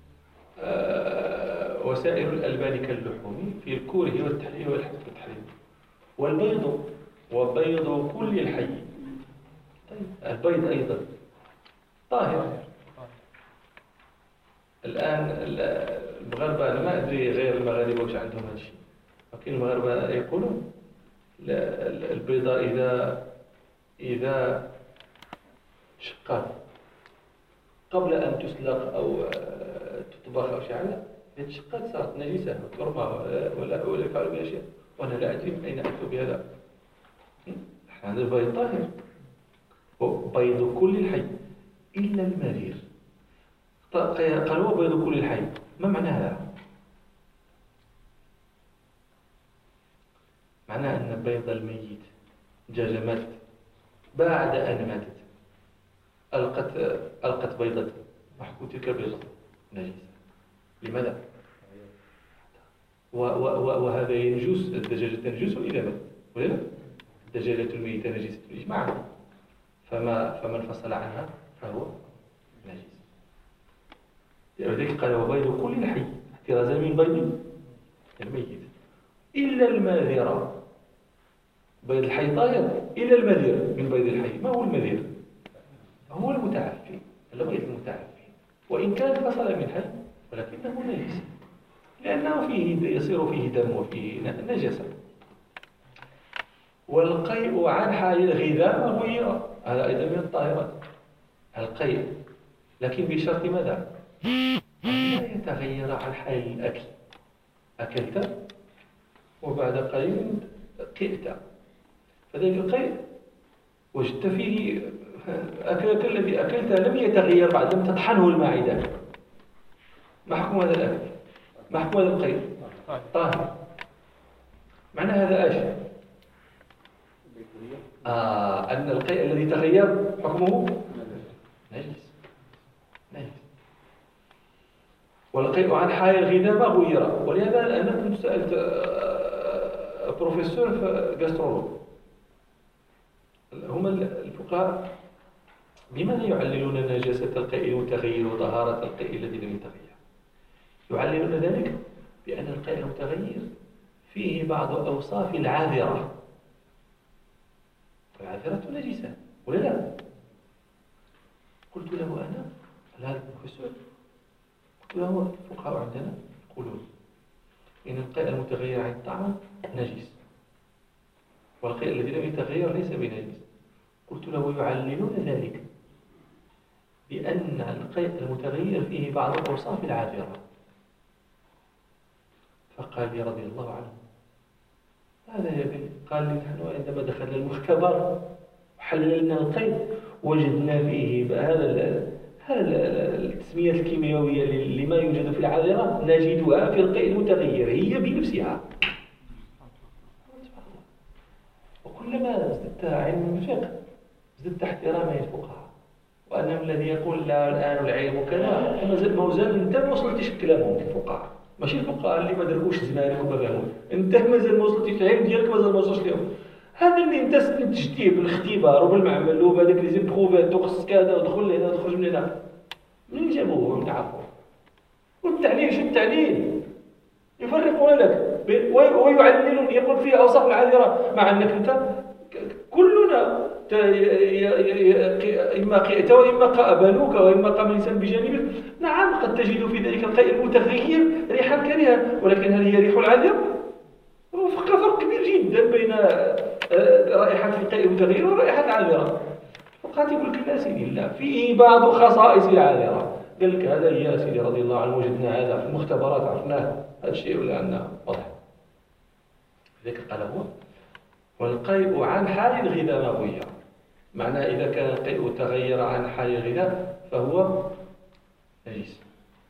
وسائر الألبان كاللحوم في الكوره والتحليل والتحريم، والبيض وبيض كل الحي. طيب، البيض أيضا طاهر. الآن المغاربة، أنا ما أدري غير المغاربة واش عندهم هذا الشيء، لكن المغاربة يقولون البيضة إذا شقت قبل أن تسلق أو تطبخ أو شيء، إذا شقت صارت نجسة وترمى ولا يفعل بها شيء، وأنا لا أدري من أين أتوا بهذا. هذا البيض طاهر. بيض كل الحي إلا المرير. قالوا بيض كل الحي، ما معنى هذا؟ معناه أن بيض الميت، دجاجة ماتت بعد أن ماتت ألقت بيضة، محكو تلك البيضة نجسة. لماذا؟ وهذا ينجس، الدجاجة تنجس إذا ماتت، ولا لا؟ الدجاجة الميتة نجسة إجماعا، فمن فصل عنها فهو نجس. لذلك قال وبيض كل الحي احترازا من بيض الميت إلا الماذرة. بيض الحي طاهر إلا المذير من بيض الحي. ما هو المذير؟ هو المتعفن، البيض المتعفن، وإن كان فصل من حي ولكنه نجس، لأنه يصير فيه دم وفيه نجاسة. والقيء عن حال الغذاء مغيرة، هذا أيضا من الطاهرات. القيء لكن بشرط ماذا؟ أن لا يتغير عن حال الأكل. أكلت وبعد قليل قئت، فذلك القيء وجدت فيه أكلك الذي أكلته لم يتغير بعد، لم تطحنه المعدة. ما حكم هذا الأكل؟ ما حكم هذا القيء؟ طاهر. معنى هذا ايش؟ أن القيء الذي تغير حكمه نجس. والقيء عن حال الغذاء ما غير. ولهذا أنا كنت سألت بروفيسور في جاسترولوج، هم الفقهاء بماذا يعللون نجاسة القيء المتغير وطهارة القيء الذي لم يتغير؟ يعللون ذلك بأن القيء المتغير فيه بعض أوصاف العاذرة، والعاذرة نجسة ولا لا؟ قلت له أنا هذا البروفيسور، قلت له الفقهاء عندنا يقولون إن القيء المتغير عن الطعام نجس، والقيء الذي لم يتغير ليس بنجس. قلت له يعللون ذلك بأن القيء المتغير فيه بعض أوصاف العاذرة. فقال لي رضي الله عنه هذا يا ابني، قال لي نحن عندما دخلنا المختبر وحللنا القيء وجدنا فيه هذا التسمية الكيميائية لما يوجد في العاذرة نجدها في القيء المتغير هي بنفسها. وكلما ازددت علم الفقه ازددت احتراما للفقهاء، وأنا الذي يقول لا الآن العلم كذا موزان. أنت ما وصلتش كلامهم الفقهاء، ماشي الفقهاء اللي ما دركوش زمانك وما فهموش. أنت مازال ما وصلتش العلم ديالك، مازال ما وصلش لهم. هذا اللي أنت تجديه بالاختبار وبالمعمل وبهذاك لي زيبروفات وخص كذا ودخل لهنا وتخرج من هنا، منين جابوه؟ من عرفوه. والتعليل شو التعليل؟ يفرقون لك ويعللون، يقول فيها أوصاف العاذرة، مع أنك أنت كلنا إما قئت وإما قاء بنوك وإما قام الإنسان بجانبك. نعم قد تجد في ذلك القيء المتغير ريحا كريهة، ولكن هل هي ريح العاذرة؟ فرق كبير جدا بين رائحة القيء المتغير ورائحة العاذرة. فقط يقول لك لا سيدي لا، فيه بعض خصائص العاذرة. قال لك هذا يا سيدي رضي الله عنه وجدنا هذا في المختبرات عرفناه، هذا الشيء ولا عندنا واضح. لذلك قال هو والقيء عن حال الغذاء ما غير. معناه إذا كان القيء تغير عن حال الغذاء فهو نجس.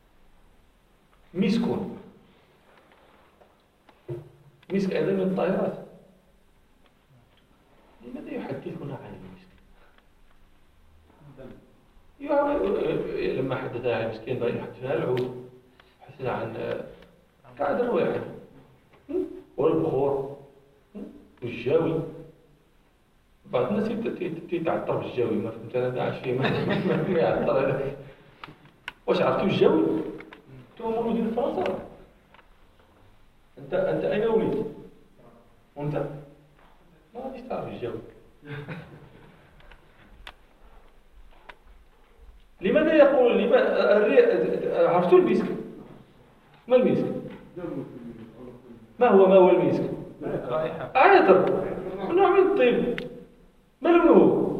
مسك، مسك أيضا من الطائرات. لماذا يحدثنا عن المسك؟ لما حدثنا عن المسكين بقى يحدثنا عن العود، حدثنا عن قاعدة الواحد والبخور والجاوي. بعض الناس تتعطر بالجاوي، ما فهمت انا داعش فيه ما يعطر هذاك. واش عرفتوا الجاوي؟ انتم مولودين في فرنسا. انت اين وليت؟ وانت ما غاديش تعرف الجاوي. لماذا يقول عرفتوا المسك؟ ما المسك؟ ما هو المسك؟ عطر، نوع من الطيب. ما لونه؟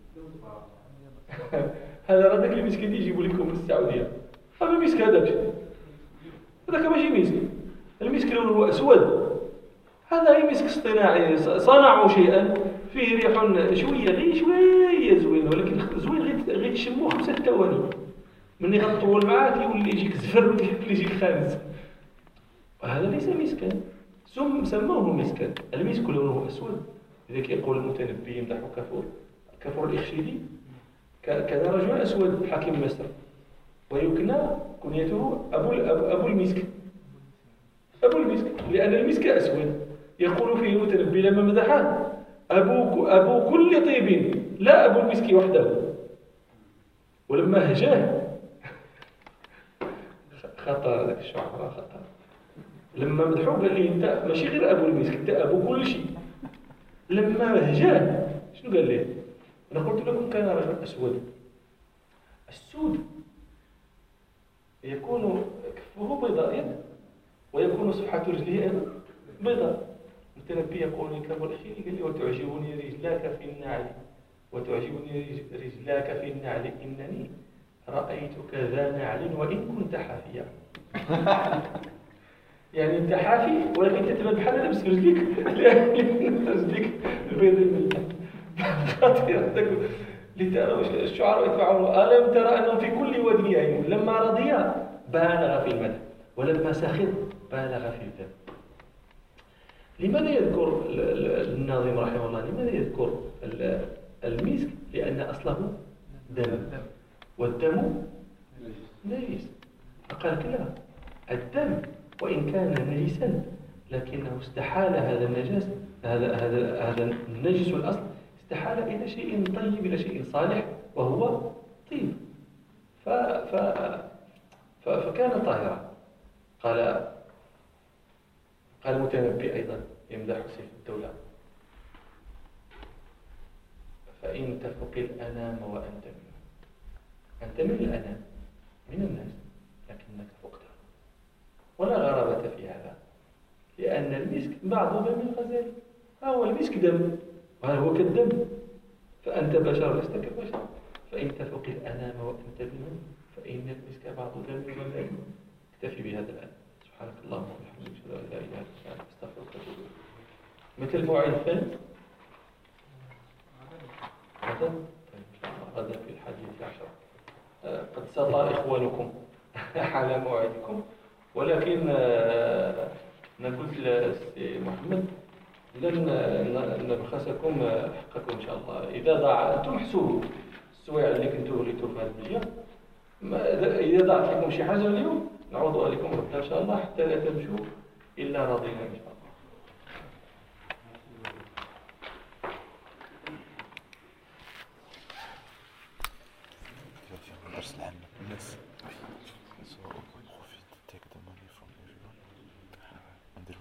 هذا هذاك المسك اللي يجيبوا لكم من السعوديه. هذا المسك هذاك ماشي مسك. المسك لونه اسود. هذا مسك اصطناعي، صنعوا شيئا فيه ريح شويه زوين، ولكن زوين غير تشموه 5 ثواني. مني غتطول معاك يولي يجيك زفر ولا يجيك خامس. وهذا ليس مسكا. سموه مسكا. المسك لونه اسود. لذلك يقول المتنبي يمدح كفور الإخشيدي: كان رجل أسود حاكم مصر ويكنى كنيته أبو المسك. أبو المسك لأن المسك أسود. يقول فيه المتنبي لما مدحه: أبو كل طيب لا أبو المسك وحده. ولما هجاه خطر هذاك الشعراء خطر. لما مدحوه قال لي: أنت ماشي غير أبو المسك، أنت أبو كل شيء. لما هجاه شنو قال لي؟ أنا قلت لكم كان رجل أسود. السود يكون كفه بيضاء ويكون صفحة رجله أيضا بيضاء. المتنبي يقول لك أبو الأخير قال لي: وتعجبني رجلاك في النعل، وتعجبني رجلاك في النعل، إنني رأيتك ذا نعل وإن كنت حافيا. يعني انت حافي ولكن تتبع بحال لابس رجليك، لان رجليك البيض من خطير. لترى الشعراء يتبعون: ألم ترى أنه في كل واد يعيمون. لما رضي بالغ في المدح، ولما سخط بالغ في الذم. لماذا يذكر الناظم رحمه الله لماذا يذكر المسك؟ لأن أصله دم، والدم نجس. فقال: لا، الدم وإن كان نجسا لكنه استحال هذا النجس، هذا النجس الأصل استحال إلى شيء طيب، إلى شيء صالح، وهو طيب. فكان طاهرا. قال المتنبي أيضا يمدح سيف الدولة: فإن تفق الأنام وأنت منه. أنت من الأنام، من الناس، لكنك فقتها. ولا غرابة في هذا، لأن المسك بعض دم الغزال. هو المسك دم، وهذا هو كالدم. فأنت بشر لست كبشر. فإن تفق الأنام وأنت منه فإن المسك بعض دم الغزال. اكتفي بهذا الآن. سبحانك اللهم وبحمدك، أشهد أن لا إله إلا أنت، أستغفرك وأتوب إليك. متى الموعد الثاني؟ غدا؟ غدا في 11. قد سطى إخوانكم على موعدكم، ولكن نقول للسي محمد: لن نبخسكم حقكم إن شاء الله. إذا ضاع أنتم حسوا السوايع اللي كنتوا وليتوا في هذا المجال، إذا ضاعت لكم شي حاجة اليوم نعوضوا عليكم غدا إن شاء الله، حتى لا تمشوا إلا راضين إن شاء الله.